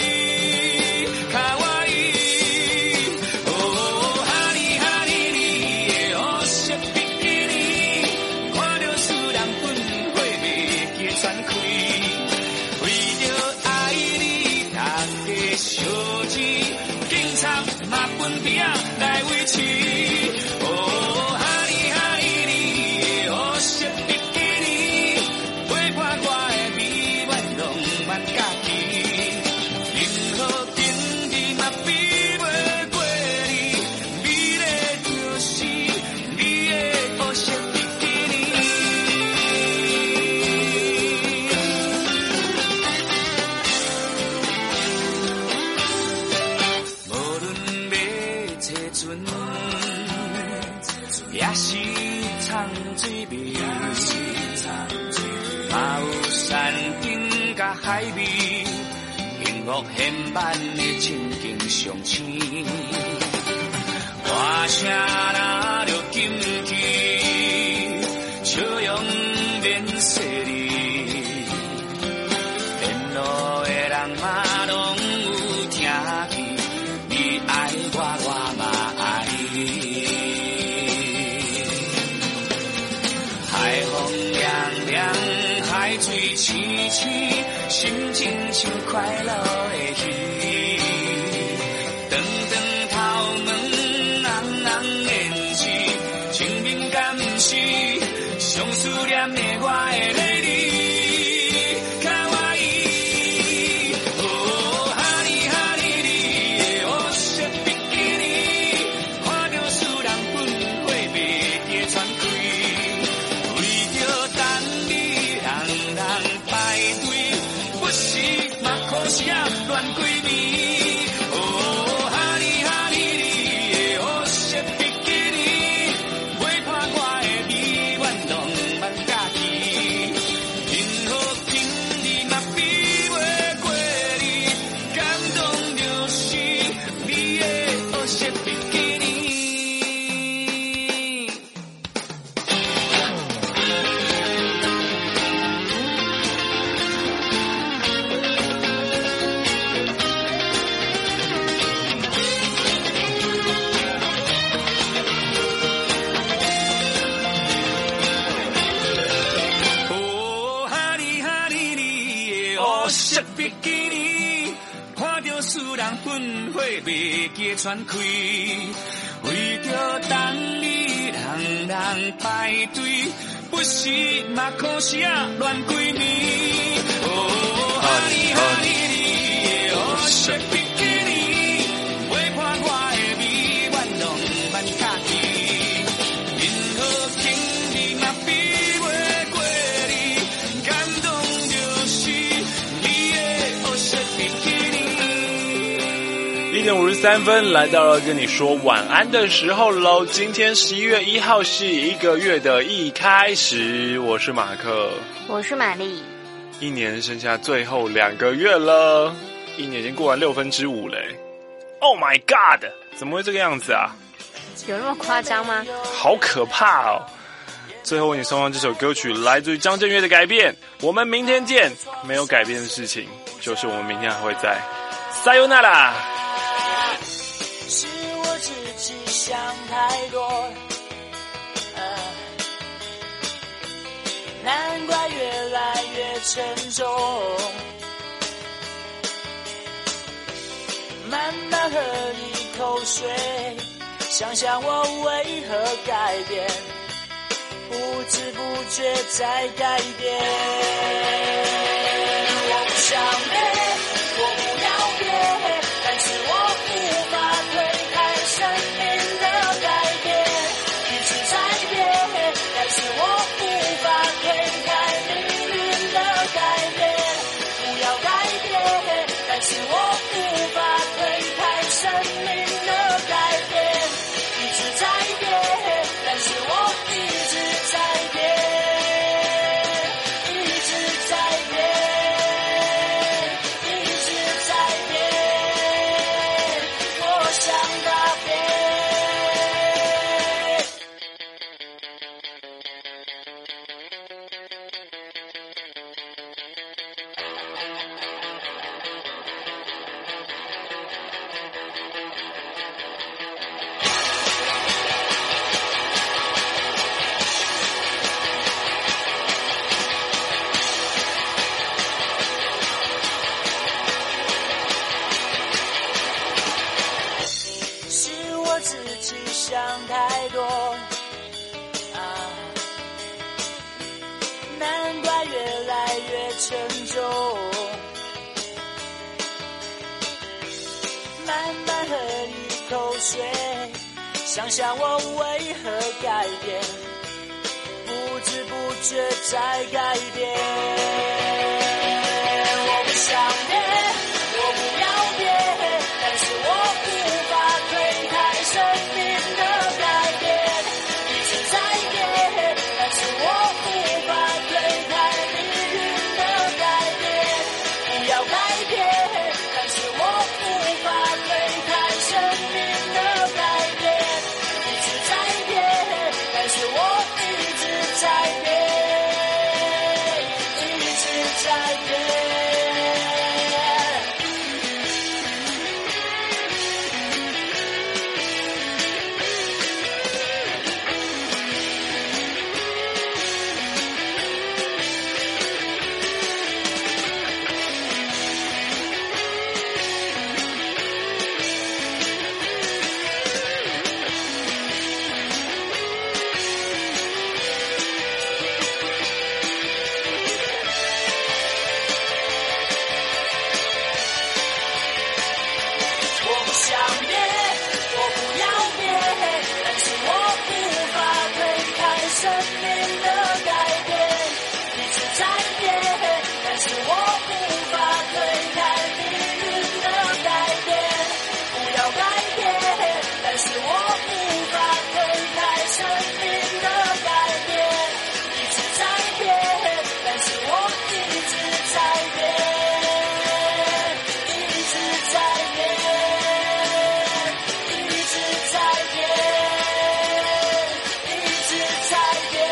来维持，哦，哈尼哈尼尼的黑色比基尼，陪伴我的美满浪漫假期。任何境地嘛比袂过你，美丽就是你的黑色比基尼。无论也是藏水味，嘛有山顶甲海味，屏幕现版的情景相似。歌声若着金曲，笑容免说你，沿路的人嘛拢有听去，你爱我，我嘛爱你。海风凉凉，海水清清，心情像快乐的鱼。长长头毛，红红脸翅，清明敢是上思念的我的lady。卡哇伊，哦，哈尼哈尼尼的黑色比基尼，看着使人魂魄袂记喘气。是啊，乱规暝，哦，哈尼哈尼尼的黑色比基尼，陪伴我的美满浪漫假期。任何境地嘛比袂过你，感动就是你的黑色比基尼。比基尼，看着使人魂魄袂记喘气，为着等你人人排队，不是嘛可惜啊乱规暝。哦，哈尼哈尼尼的黑色比基尼，陪伴我的美满浪漫假期。任何境地嘛比袂过你，感动就是你的黑色比基尼。 1点53分，来到了跟你说晚安的时候喽。今天11月1号是一个月的一开始，我是马克， 我是玛丽。 一年剩下最后2个月了，一年已经过完5/6嘞。 Oh my God！ 怎么会这个样子啊？ 有那么夸张吗？ 好可怕哦！最后为你送上这首歌曲，来自于张震岳的《改变》。我们明天见。没有改变的事情，就是我们明天还会在。Sayonara。 是我自己想太多，难怪越来越沉重。慢慢喝一口水，想想我为何改变，不知不觉在改变。我不想变，我不要变，但是我无法推开生命的改变，一直在变，但是我无法推开命运的改变。不要改变，但是我无法推开生命的改变，一直在变，但是我一直在变，一直在变，一直在变，我想改变。是我自己想太多，难怪越来越沉重。慢慢喝一口水，想想我为何改变，不知不觉在改变。我不想变，我不要变，但是我无法推开生命的改变，一直在变，但是我无法推开命运的改变。不要改变，但是我无法推开生命的改变，一直在变，但是我一直在变，一直在变。我不想变，我不要变，但是我无法推开生命的改变，一直在变，但是我无法推开命运的改变。不要改变，但是我无法推开生命的改变，一直在变，但是我一直在变，一直在变，一直在变，一直在变。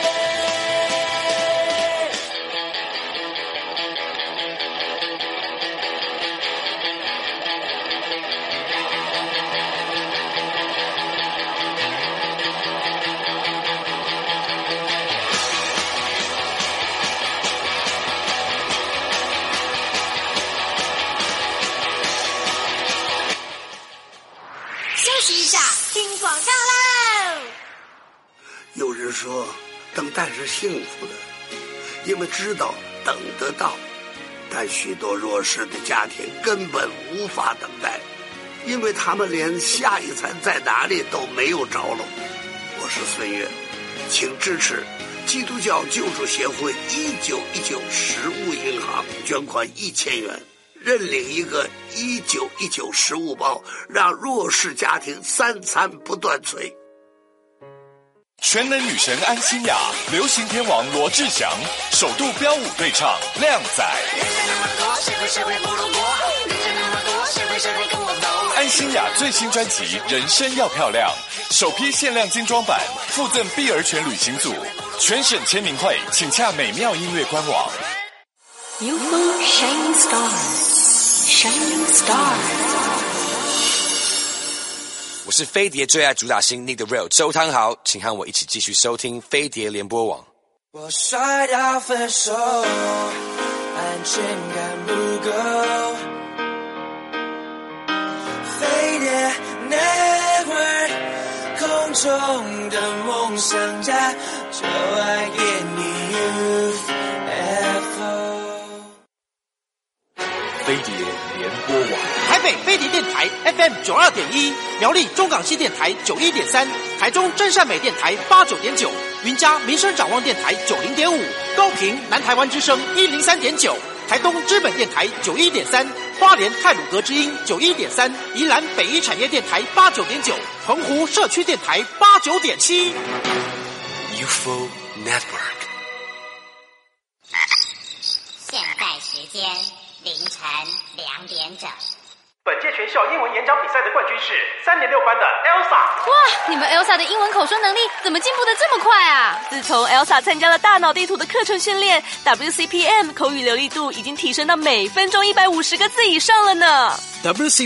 休息一下，听广告喽。 有人说，等待是幸福的，因为知道等得到。但许多弱势的家庭根本无法等待，因为他们连下一餐在哪里都没有着落。我是孙越，请支持基督教救助协会1919食物银行捐款1000元，认领一个1919食物包，让弱势家庭3餐不断炊。 全能女神安心雅，流行天王罗志祥，首度飙舞对唱靓仔。 安心雅最新专辑《人生要漂亮》，首批限量精装版，附赠碧儿泉旅行组，全省签名会，请洽美妙音乐官网。 UFO Shining Star。Shining Star， 我是飞碟最爱主打星 Nick the Real 周汤豪，请和我一起继续收听飞碟联播网。 我摔到分手，安全感不够，飞碟 Network 空中的梦想家，就爱给你 UFO。 飞碟联播网， 台北飞碟电台 FM 92.1，苗栗中港西电台91.3，台中真善美电台89.9，云嘉民生展望电台90.5，高屏南台湾之声103.9，台东知本电台91.3，花莲太鲁阁之音91.3，宜兰北一产业电台89.9，澎湖社区电台89.7。 UFO Network。 现在时间凌晨2点整。 本届全校英文演讲比赛的冠军是3年6班的 Elsa。 哇，你们 Elsa 的英文口说能力怎么进步的这么快啊？自从 Elsa 参加了大脑地图的课程训练 ，WCPM 口语流利度已经提升到每分钟150个字以上了呢。